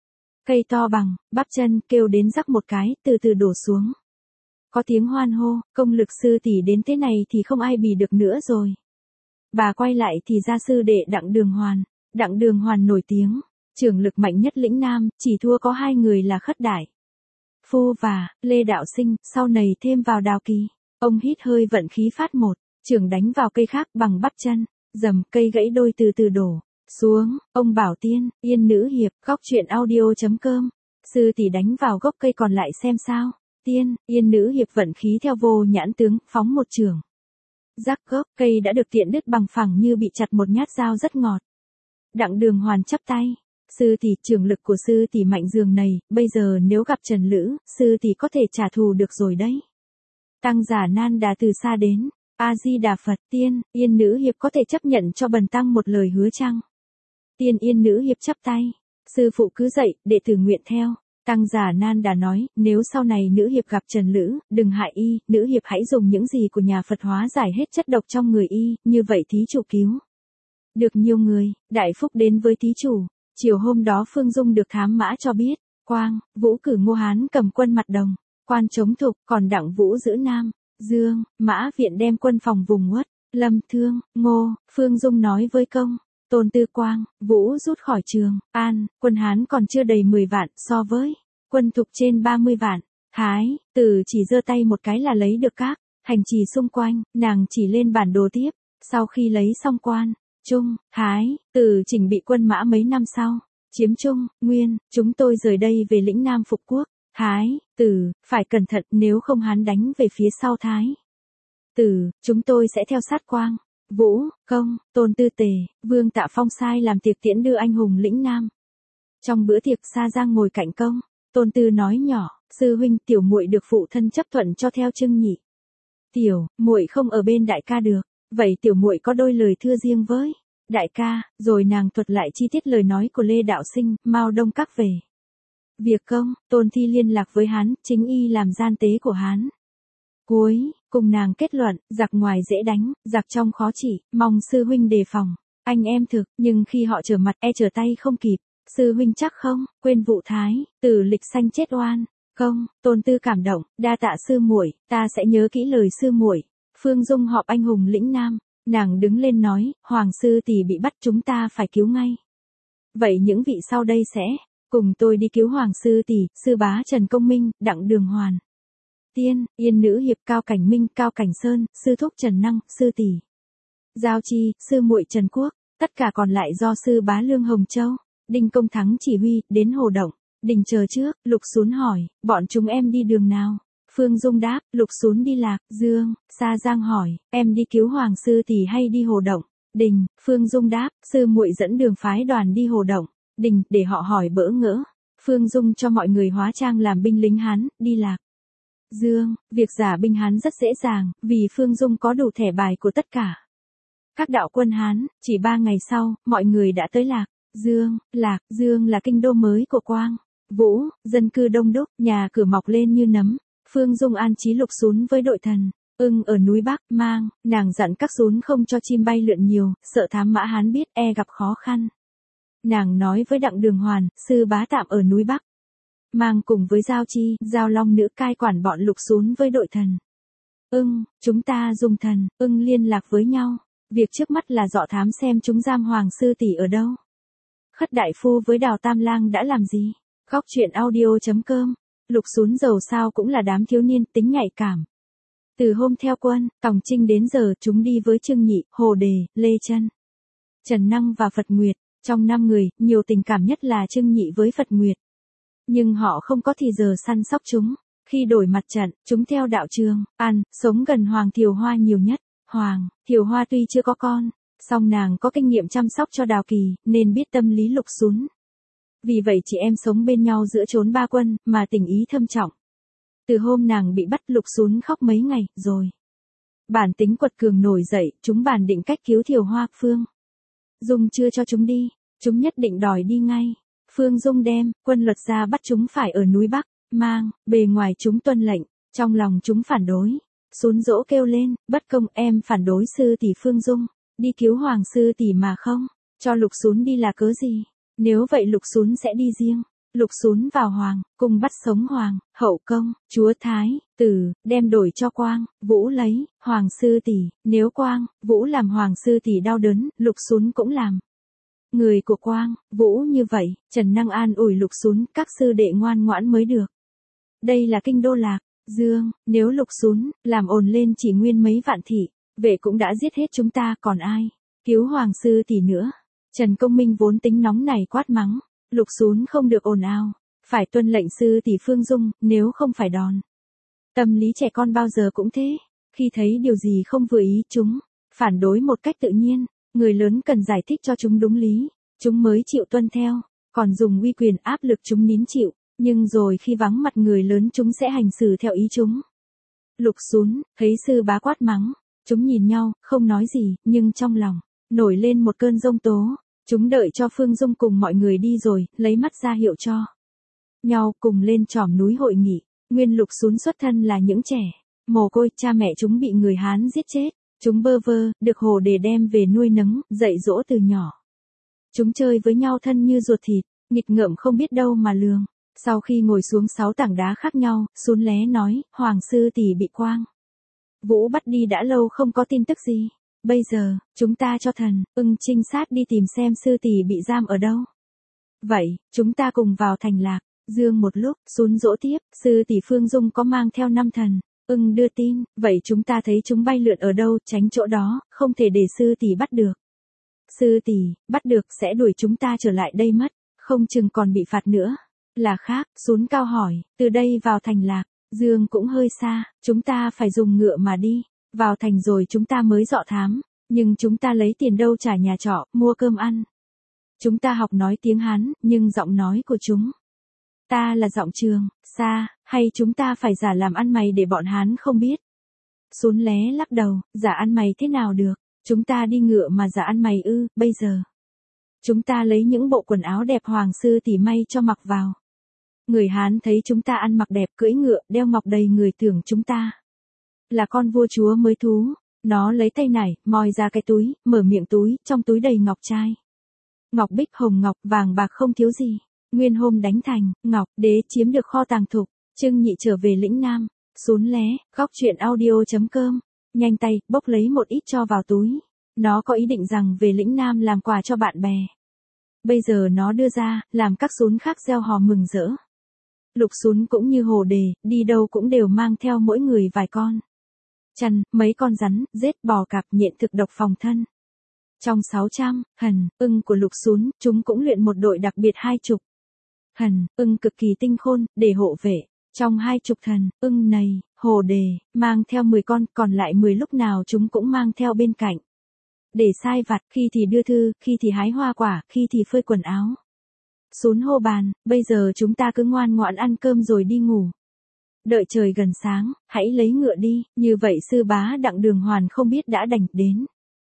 Cây to bằng bắp chân, kêu đến rắc một cái, từ từ đổ xuống. Có tiếng hoan hô, công lực sư tỷ đến thế này thì không ai bì được nữa rồi. Bà quay lại thì ra sư đệ Đặng Đường Hoàn. Đặng Đường Hoàn nổi tiếng, trưởng lực mạnh nhất lĩnh Nam, chỉ thua có hai người là Khất Đại Phu và Lê Đạo Sinh, sau này thêm vào Đào Kỳ. Ông hít hơi vận khí phát một, trưởng đánh vào cây khác bằng bắp chân, dầm, cây gãy đôi từ từ đổ xuống. Ông bảo Tiên, Yên Nữ Hiệp, góc truyện audio.com, sư tỷ đánh vào gốc cây còn lại xem sao. Tiên, Yên Nữ Hiệp vận khí theo vô nhãn tướng, phóng một trường, rắc gốc cây đã được tiện đứt bằng phẳng như bị chặt một nhát dao rất ngọt. Đặng Đường Hoàn chắp tay, sư tỷ, trưởng lực của sư tỷ mạnh giường này, bây giờ nếu gặp Trần Lữ, sư tỷ có thể trả thù được rồi đấy. Tăng Giả Nan Đà từ xa đến, A Di Đà Phật. Tiên, Yên Nữ Hiệp có thể chấp nhận cho bần tăng một lời hứa chăng? Tiên, Yên Nữ Hiệp chắp tay, Sư phụ cứ dạy, đệ tử nguyện theo. Tăng giả Nan Đà nói, nếu sau này nữ hiệp gặp Trần Lữ, đừng hại y, nữ hiệp hãy dùng những gì của nhà Phật hóa giải hết chất độc trong người y, như vậy thí chủ cứu được nhiều người, đại phúc đến với thí chủ. Chiều hôm đó Phương Dung được thám mã cho biết, Quang, Vũ cử Ngô Hán cầm quân mặt Đồng, Quan chống Thục, còn Đặng Vũ giữ Nam, Dương, Mã Viện đem quân phòng vùng Uất, Lâm Thương, Ngô. Phương Dung nói với Công, Tôn Tư, Quang, Vũ rút khỏi Trường An, quân Hán còn chưa đầy mười vạn, so với quân Thục trên ba mươi vạn. Thái Tử chỉ giơ tay một cái là lấy được các thành trì xung quanh, nàng chỉ lên bản đồ tiếp. Sau khi lấy xong Quan Trung, Thái Tử chỉnh bị quân mã mấy năm sau, chiếm Trung Nguyên, chúng tôi rời đây về lĩnh Nam phục quốc. Thái Tử, phải cẩn thận, nếu không Hán đánh về phía sau Thái Tử, chúng tôi sẽ theo sát Quang, Vũ, Công, Tôn Tư Tề, Vương Tạ Phong sai làm tiệc tiễn đưa anh hùng lĩnh Nam. Trong bữa tiệc Sa Giang ngồi cạnh Công, Tôn Tư nói nhỏ, sư huynh, tiểu muội được phụ thân chấp thuận cho theo Trưng Nhị. Tiểu muội không ở bên đại ca được, vậy tiểu muội có đôi lời thưa riêng với đại ca. Rồi nàng thuật lại chi tiết lời nói của Lê Đạo Sinh, Mao Đông Các về việc Công, Tôn Thi liên lạc với Hán, chính y làm gian tế của Hán. Cuối cùng nàng kết luận, giặc ngoài dễ đánh, giặc trong khó trị, mong sư huynh đề phòng. Anh em thực, nhưng khi họ trở mặt e trở tay không kịp. Sư huynh chắc không quên vụ Thái Tử lịch sanh chết oan. Công, Tôn Tư cảm động, đa tạ sư muội, ta sẽ nhớ kỹ lời sư muội. Phương Dung họp anh hùng lĩnh Nam, nàng đứng lên nói, Hoàng sư tỷ bị bắt, chúng ta phải cứu ngay. Vậy những vị sau đây sẽ cùng tôi đi cứu Hoàng sư tỷ. Sư bá Trần Công Minh, Đặng Đường Hoàn, Tiên Yên nữ hiệp Cao Cảnh Minh, Cao Cảnh Sơn, sư thúc Trần Năng, sư tỷ Giao Chi, sư muội Trần Quốc, tất cả còn lại do sư bá Lương Hồng Châu, Đinh Công Thắng chỉ huy. Đến Hồ Động, Đình chờ trước. Lục Xún hỏi, bọn chúng em đi đường nào? Phương Dung đáp, Lục Xún đi Lạc Dương. Sa Giang hỏi, em đi cứu Hoàng sư tỷ hay đi Hồ Động? Đình. Phương Dung đáp, sư muội dẫn đường phái đoàn đi Hồ Động. Đình, để họ hỏi bỡ ngỡ. Phương Dung cho mọi người hóa trang làm binh lính Hán, đi Lạc Dương. Việc giả binh Hán rất dễ dàng, vì Phương Dung có đủ thẻ bài của tất cả các đạo quân Hán. Chỉ ba ngày sau, mọi người đã tới Lạc Dương. Lạc Dương là kinh đô mới của Quang Vũ, dân cư đông đúc, nhà cửa mọc lên như nấm. Phương Dung an trí Lục Xún với đội thần Ưng ở núi Bắc Mang, nàng dặn các Xún không cho chim bay lượn nhiều, sợ thám mã Hán biết e gặp khó khăn. Nàng nói với Đặng Đường Hoàn, sư bá tạm ở núi Bắc Mang cùng với Giao Chi, Giao Long nữ cai quản bọn Lục Xún với đội thần Ưng, chúng ta dùng thần Ưng liên lạc với nhau. Việc trước mắt là dọ thám xem chúng giam Hoàng sư tỷ ở đâu. Khất Đại Phu với Đào Tam Lang đã làm gì? Góc truyện audio.com. Lục Xún dầu sao cũng là đám thiếu niên tính nhạy cảm. Từ hôm theo quân, Tòng Trinh đến giờ, chúng đi với Trương Nhị, Hồ Đề, Lê Chân, Trần Năng và Phật Nguyệt. Trong năm người, nhiều tình cảm nhất là Trương Nhị với Phật Nguyệt. Nhưng họ không có thì giờ săn sóc chúng. Khi đổi mặt trận, chúng theo đạo Trường An, sống gần Hoàng Thiều Hoa nhiều nhất. Hoàng Thiều Hoa tuy chưa có con, song nàng có kinh nghiệm chăm sóc cho Đào Kỳ, nên biết tâm lý Lục Xún. Vì vậy chị em sống bên nhau giữa chốn ba quân, mà tình ý thâm trọng. Từ hôm nàng bị bắt, Lục Xún khóc mấy ngày, rồi bản tính quật cường nổi dậy, chúng bàn định cách cứu Thiều Hoa. Phương Dung chưa cho chúng đi, chúng nhất định đòi đi ngay. Phương Dung đem quân luật ra bắt chúng phải ở núi Bắc Mang, bề ngoài chúng tuân lệnh, trong lòng chúng phản đối. Xún dỗ kêu lên, bất công, em phản đối sư tỷ Phương Dung, đi cứu Hoàng sư tỷ mà không cho Lục Xún đi là cớ gì? Nếu vậy Lục Xún sẽ đi riêng. Lục Xún vào Hoàng cùng bắt sống Hoàng Hậu Công, chúa Thái Tử, đem đổi cho Quang Vũ lấy Hoàng sư tỷ. Nếu Quang Vũ làm Hoàng sư tỷ đau đớn, Lục Xún cũng làm người của Quang Vũ như vậy. Trần Năng an ủi Lục Xún, các sư đệ ngoan ngoãn mới được. Đây là kinh đô Lạc Dương, nếu Lục Xún làm ồn lên chỉ nguyên mấy vạn thị vệ cũng đã giết hết chúng ta, còn ai cứu Hoàng sư tỷ nữa. Trần Công Minh vốn tính nóng này quát mắng, Lục Xún không được ồn ào, phải tuân lệnh sư tỷ Phương Dung, nếu không phải đòn. Tâm lý trẻ con bao giờ cũng thế, khi thấy điều gì không vừa ý chúng phản đối một cách tự nhiên. Người lớn cần giải thích cho chúng đúng lý, chúng mới chịu tuân theo. Còn dùng uy quyền áp lực chúng nín chịu, nhưng rồi khi vắng mặt người lớn chúng sẽ hành xử theo ý chúng. Lục Xún thấy sư bá quát mắng, chúng nhìn nhau, không nói gì, nhưng trong lòng nổi lên một cơn giông tố. Chúng đợi cho Phương Dung cùng mọi người đi rồi, lấy mắt ra hiệu cho nhau cùng lên chòm núi hội nghị. Nguyên Lục Xún xuất thân là những trẻ mồ côi, cha mẹ chúng bị người Hán giết chết. Chúng bơ vơ, được Hồ Đề đem về nuôi nấng, dạy dỗ từ nhỏ. Chúng chơi với nhau thân như ruột thịt, nghịch ngợm không biết đâu mà lường. Sau khi ngồi xuống sáu tảng đá khác nhau, Xún lé nói, Hoàng sư tỷ bị Quang Vũ bắt đi đã lâu không có tin tức gì. Bây giờ, chúng ta cho thần, ưng trinh sát đi tìm xem sư tỷ bị giam ở đâu. Vậy, chúng ta cùng vào thành Lạc Dương một lúc. Xún dỗ tiếp, sư tỷ Phương Dung có mang theo năm thần. Ưng đưa tin, vậy chúng ta thấy chúng bay lượn ở đâu, tránh chỗ đó, không thể để sư tỷ bắt được. Sư tỷ, bắt được sẽ đuổi chúng ta trở lại đây mất, không chừng còn bị phạt nữa. Là khác, Xún cao hỏi, từ đây vào thành Lạc Dương cũng hơi xa, chúng ta phải dùng ngựa mà đi. Vào thành rồi chúng ta mới dọ thám, nhưng chúng ta lấy tiền đâu trả nhà trọ, mua cơm ăn. Chúng ta học nói tiếng Hán, nhưng giọng nói của chúng ta là giọng Trường, xa, hay chúng ta phải giả làm ăn mày để bọn Hán không biết. Xún lé lắc đầu, giả ăn mày thế nào được, chúng ta đi ngựa mà giả ăn mày ư, bây giờ. Chúng ta lấy những bộ quần áo đẹp Hoàng sư tỷ may cho mặc vào. Người Hán thấy chúng ta ăn mặc đẹp cưỡi ngựa, đeo ngọc đầy người tưởng chúng ta là con vua chúa mới thú. Nó lấy tay nải, moi ra cái túi, mở miệng túi, trong túi đầy ngọc trai. Ngọc bích hồng ngọc, vàng bạc không thiếu gì. Nguyên hôm đánh thành, Ngọc, Đế chiếm được kho tàng thục, Trưng Nhị trở về lĩnh Nam. Xún lé, góc truyện audio.com. Nhanh tay, bốc lấy một ít cho vào túi. Nó có ý định rằng về lĩnh Nam làm quà cho bạn bè. Bây giờ nó đưa ra, làm các Xún khác reo hò mừng rỡ. Lục Xún cũng như Hồ Đề, đi đâu cũng đều mang theo mỗi người vài con chăn, mấy con rắn, rết, bò cạp, nhện thực độc phòng thân. Trong sáu trăm hần, ưng của Lục Xún, chúng cũng luyện một đội đặc biệt hai chục hần, ưng cực kỳ tinh khôn, để hộ vệ. Trong hai chục thần, ưng này, Hồ Đề, mang theo mười con, còn lại mười lúc nào chúng cũng mang theo bên cạnh. Để sai vặt, khi thì đưa thư, khi thì hái hoa quả, khi thì phơi quần áo. Xún hô bàn, bây giờ chúng ta cứ ngoan ngoãn ăn cơm rồi đi ngủ. Đợi trời gần sáng, hãy lấy ngựa đi, như vậy sư bá Đặng Đường Hoàn không biết đã đành đến.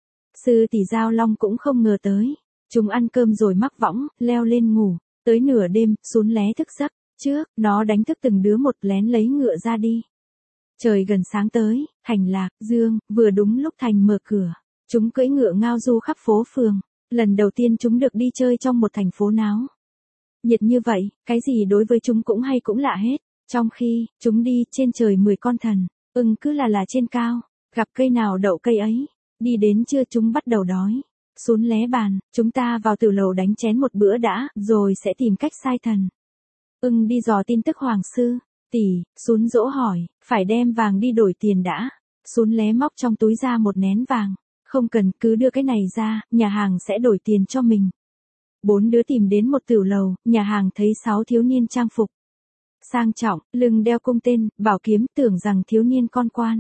Sư tỷ Giao Long cũng không ngờ tới. Chúng ăn cơm rồi mắc võng, leo lên ngủ. Tới nửa đêm, Xún lé thức giấc. Trước, nó đánh thức từng đứa một lén lấy ngựa ra đi. Trời gần sáng tới, thành Lạc Dương, vừa đúng lúc thành mở cửa. Chúng cưỡi ngựa ngao du khắp phố phường. Lần đầu tiên chúng được đi chơi trong một thành phố náo nhiệt như vậy, cái gì đối với chúng cũng hay cũng lạ hết. Trong khi, chúng đi trên trời mười con thần, ưng cứ là là trên cao, gặp cây nào đậu cây ấy. Đi đến trưa chúng bắt đầu đói. Xún lé bàn, chúng ta vào tử lầu đánh chén một bữa đã, rồi sẽ tìm cách sai thần. Ưng đi dò tin tức Hoàng sư tỷ. Xún dỗ hỏi, phải đem vàng đi đổi tiền đã. Xún lé móc trong túi ra một nén vàng. Không cần, cứ đưa cái này ra, nhà hàng sẽ đổi tiền cho mình. Bốn đứa tìm đến một tửu lầu, nhà hàng thấy sáu thiếu niên trang phục sang trọng, lưng đeo cung tên, bảo kiếm, tưởng rằng thiếu niên con quan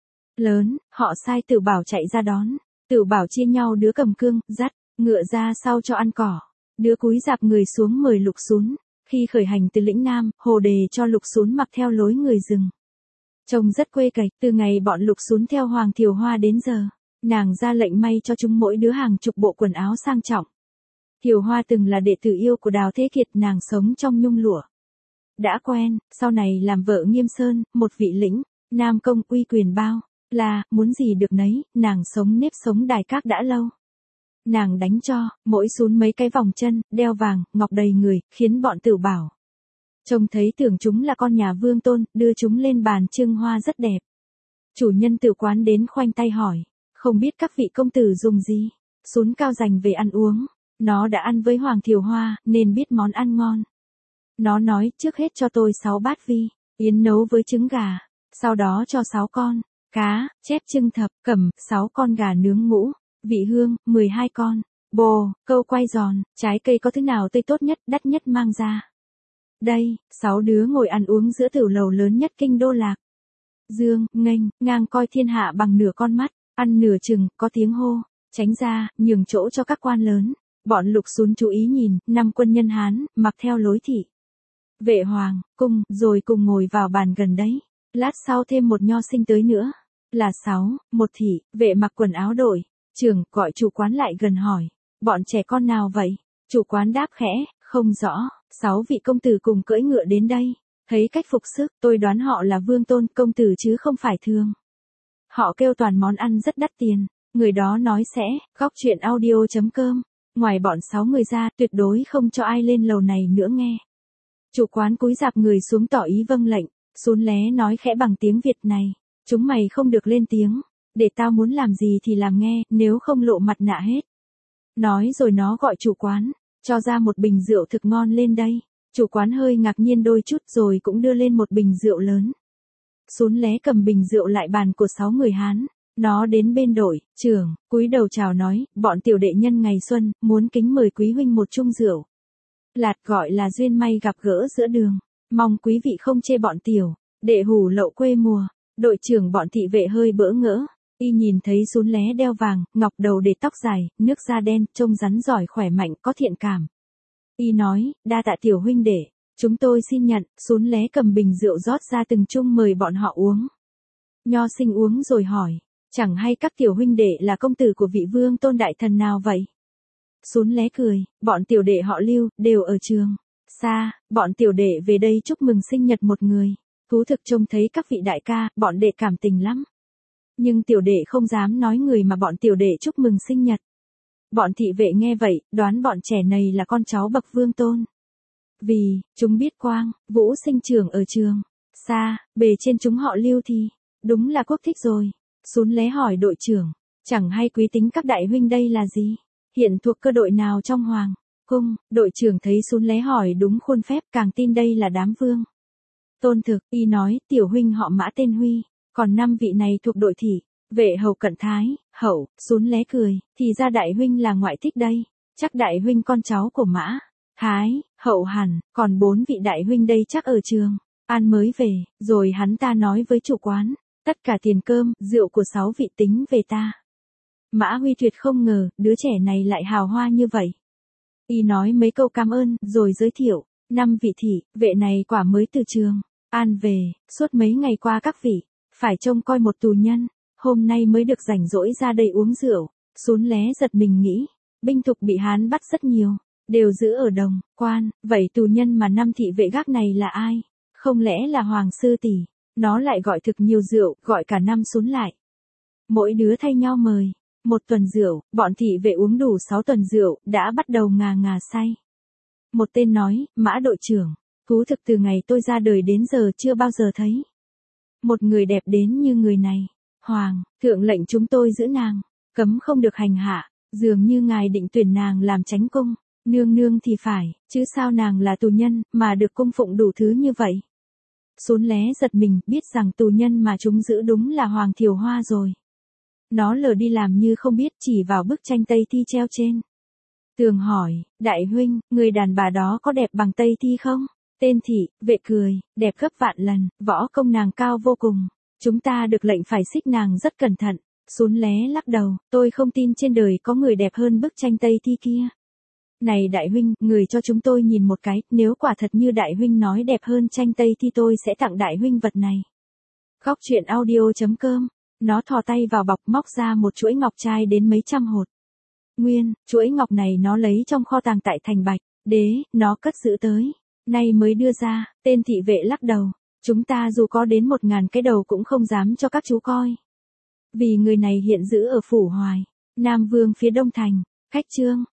lớn, họ sai Tửu Bảo chạy ra đón. Tửu Bảo chia nhau đứa cầm cương, dắt ngựa ra sau cho ăn cỏ. Đứa cúi rạp người xuống mời Lục Xún. Khi khởi hành từ lĩnh Nam, Hồ Đề cho Lục Xún mặc theo lối người rừng. Trông rất quê cạch, từ ngày bọn Lục Xún theo Hoàng Thiều Hoa đến giờ, nàng ra lệnh may cho chúng mỗi đứa hàng chục bộ quần áo sang trọng. Thiều Hoa từng là đệ tử yêu của Đào Thế Kiệt, nàng sống trong nhung lụa. Đã quen, sau này làm vợ Nghiêm Sơn, một vị lĩnh, Nam công uy quyền bao, là, muốn gì được nấy, nàng sống nếp sống đài các đã lâu. Nàng đánh cho, mỗi Xún mấy cái vòng chân, đeo vàng, ngọc đầy người, khiến bọn Tửu Bảo trông thấy tưởng chúng là con nhà vương tôn, đưa chúng lên bàn trưng hoa rất đẹp. Chủ nhân tử quán đến khoanh tay hỏi, không biết các vị công tử dùng gì. Xún cao dành về ăn uống, nó đã ăn với Hoàng Thiều Hoa, nên biết món ăn ngon. Nó nói, trước hết cho tôi sáu bát vi yến nấu với trứng gà, sau đó cho sáu con cá chép trưng thập cẩm, sáu con gà nướng ngũ vị hương, mười hai con bồ câu quay giòn, trái cây có thứ nào tươi tốt nhất, đắt nhất mang ra. Đây, sáu đứa ngồi ăn uống giữa tửu lầu lớn nhất kinh đô Lạc Dương, nghênh ngang coi thiên hạ bằng nửa con mắt, ăn nửa chừng, có tiếng hô, tránh ra, nhường chỗ cho các quan lớn. Bọn Lục Xún chú ý nhìn, năm quân nhân Hán, mặc theo lối thị vệ hoàng cung, rồi cùng ngồi vào bàn gần đấy. Lát sau thêm một nho sinh tới nữa, là sáu, một thị vệ mặc quần áo đội trưởng, gọi chủ quán lại gần hỏi, Bọn trẻ con nào vậy? Chủ quán đáp khẽ, không rõ, sáu vị công tử cùng cưỡi ngựa đến đây. Thấy cách phục sức, tôi đoán họ là vương tôn công tử chứ không phải thường. Họ kêu toàn món ăn rất đắt tiền. Người đó nói sẽ, góc chuyện audio.com. Ngoài bọn sáu người ra, tuyệt đối không cho ai lên lầu này nữa nghe. Chủ quán cúi rạp người xuống tỏ ý vâng lệnh. Xún lé nói khẽ bằng tiếng Việt này. Chúng mày không được lên tiếng. Để tao muốn làm gì thì làm nghe, nếu không lộ mặt nạ hết. Nói rồi nó gọi chủ quán, cho ra một bình rượu thực ngon lên đây. Chủ quán hơi ngạc nhiên đôi chút rồi cũng đưa lên một bình rượu lớn. Xún lé cầm bình rượu lại bàn của sáu người Hán. Nó đến bên đội trưởng, cúi đầu chào nói, bọn tiểu đệ nhân ngày xuân, muốn kính mời quý huynh một chung rượu. Lạt gọi là duyên may gặp gỡ giữa đường. Mong quý vị không chê bọn tiểu đệ hủ lậu quê mùa. Đội trưởng bọn thị vệ hơi bỡ ngỡ. Y nhìn thấy xún lé đeo vàng, ngọc đầu để tóc dài, nước da đen, trông rắn giỏi khỏe mạnh, có thiện cảm. Y nói, đa tạ tiểu huynh đệ, chúng tôi xin nhận. Xún lé cầm bình rượu rót ra từng chung mời bọn họ uống. Nho sinh uống rồi hỏi, chẳng hay các tiểu huynh đệ là công tử của vị vương tôn đại thần nào vậy? Xún lé cười, bọn tiểu đệ họ Lưu, đều ở trường. Xa, bọn tiểu đệ về đây chúc mừng sinh nhật một người. Thú thực trông thấy các vị đại ca, bọn đệ cảm tình lắm. Nhưng tiểu đệ không dám nói người mà bọn tiểu đệ chúc mừng sinh nhật. Bọn thị vệ nghe vậy, đoán bọn trẻ này là con cháu bậc vương tôn. Vì, chúng biết Quang, Vũ sinh trưởng ở trường. Xa, bề trên chúng họ Lưu thì, đúng là quốc thích rồi. Xún lé hỏi đội trưởng, chẳng hay quý tính các đại huynh đây là gì? Hiện thuộc cơ đội nào trong hoàng cung? Đội trưởng thấy xún lé hỏi đúng khuôn phép, càng tin đây là đám vương tôn thực. Y nói, tiểu huynh họ Mã tên Huy, còn năm vị này thuộc đội thị vệ hầu cận Thái Hậu. Xún lé cười, thì ra đại huynh là ngoại thích đây. Chắc đại huynh con cháu của Mã Thái Hậu hẳn, còn bốn vị đại huynh đây chắc ở trường An mới về. Rồi hắn ta nói với chủ quán, tất cả tiền cơm, rượu của sáu vị tính về ta. Mã Huy tuyệt không ngờ, đứa trẻ này lại hào hoa như vậy. Y nói mấy câu cảm ơn, rồi giới thiệu, năm vị thị vệ này quả mới từ trường An về, suốt mấy ngày qua các vị phải trông coi một tù nhân, hôm nay mới được rảnh rỗi ra đây uống rượu. Xún lé giật mình nghĩ, binh thục bị Hán bắt rất nhiều, đều giữ ở đồng quan, vậy tù nhân mà năm thị vệ gác này là ai? Không lẽ là Hoàng sư tỷ? Nó lại gọi thực nhiều rượu, gọi cả năm xún lại. Mỗi đứa thay nhau mời một tuần rượu, bọn thị vệ uống đủ sáu tuần rượu, đã bắt đầu ngà ngà say. Một tên nói, Mã đội trưởng, thú thực từ ngày tôi ra đời đến giờ chưa bao giờ thấy một người đẹp đến như người này. Hoàng thượng lệnh chúng tôi giữ nàng, cấm không được hành hạ, dường như ngài định tuyển nàng làm chánh cung. Nương nương thì phải, chứ sao nàng là tù nhân, mà được cung phụng đủ thứ như vậy. Xún lé giật mình, biết rằng tù nhân mà chúng giữ đúng là Hoàng Thiều Hoa rồi. Nó lờ đi làm như không biết, chỉ vào bức tranh Tây Thi treo trên tường hỏi, đại huynh, người đàn bà đó có đẹp bằng Tây Thi không? Tên thị vệ cười, đẹp gấp vạn lần, võ công nàng cao vô cùng. Chúng ta được lệnh phải xích nàng rất cẩn thận. Xún lé lắc đầu, tôi không tin trên đời có người đẹp hơn bức tranh Tây Thi kia. Này đại huynh, người cho chúng tôi nhìn một cái, nếu quả thật như đại huynh nói đẹp hơn tranh Tây Thi tôi sẽ tặng đại huynh vật này. Góc chuyện audio.com. Nó thò tay vào bọc móc ra một chuỗi ngọc trai đến mấy trăm hột. Nguyên, chuỗi ngọc này nó lấy trong kho tàng tại thành Bạch Đế, nó cất giữ tới nay mới đưa ra. Tên thị vệ lắc đầu, chúng ta dù có đến một ngàn cái đầu cũng không dám cho các chú coi. Vì người này hiện giữ ở phủ Hoài Nam Vương phía Đông Thành, cách Chương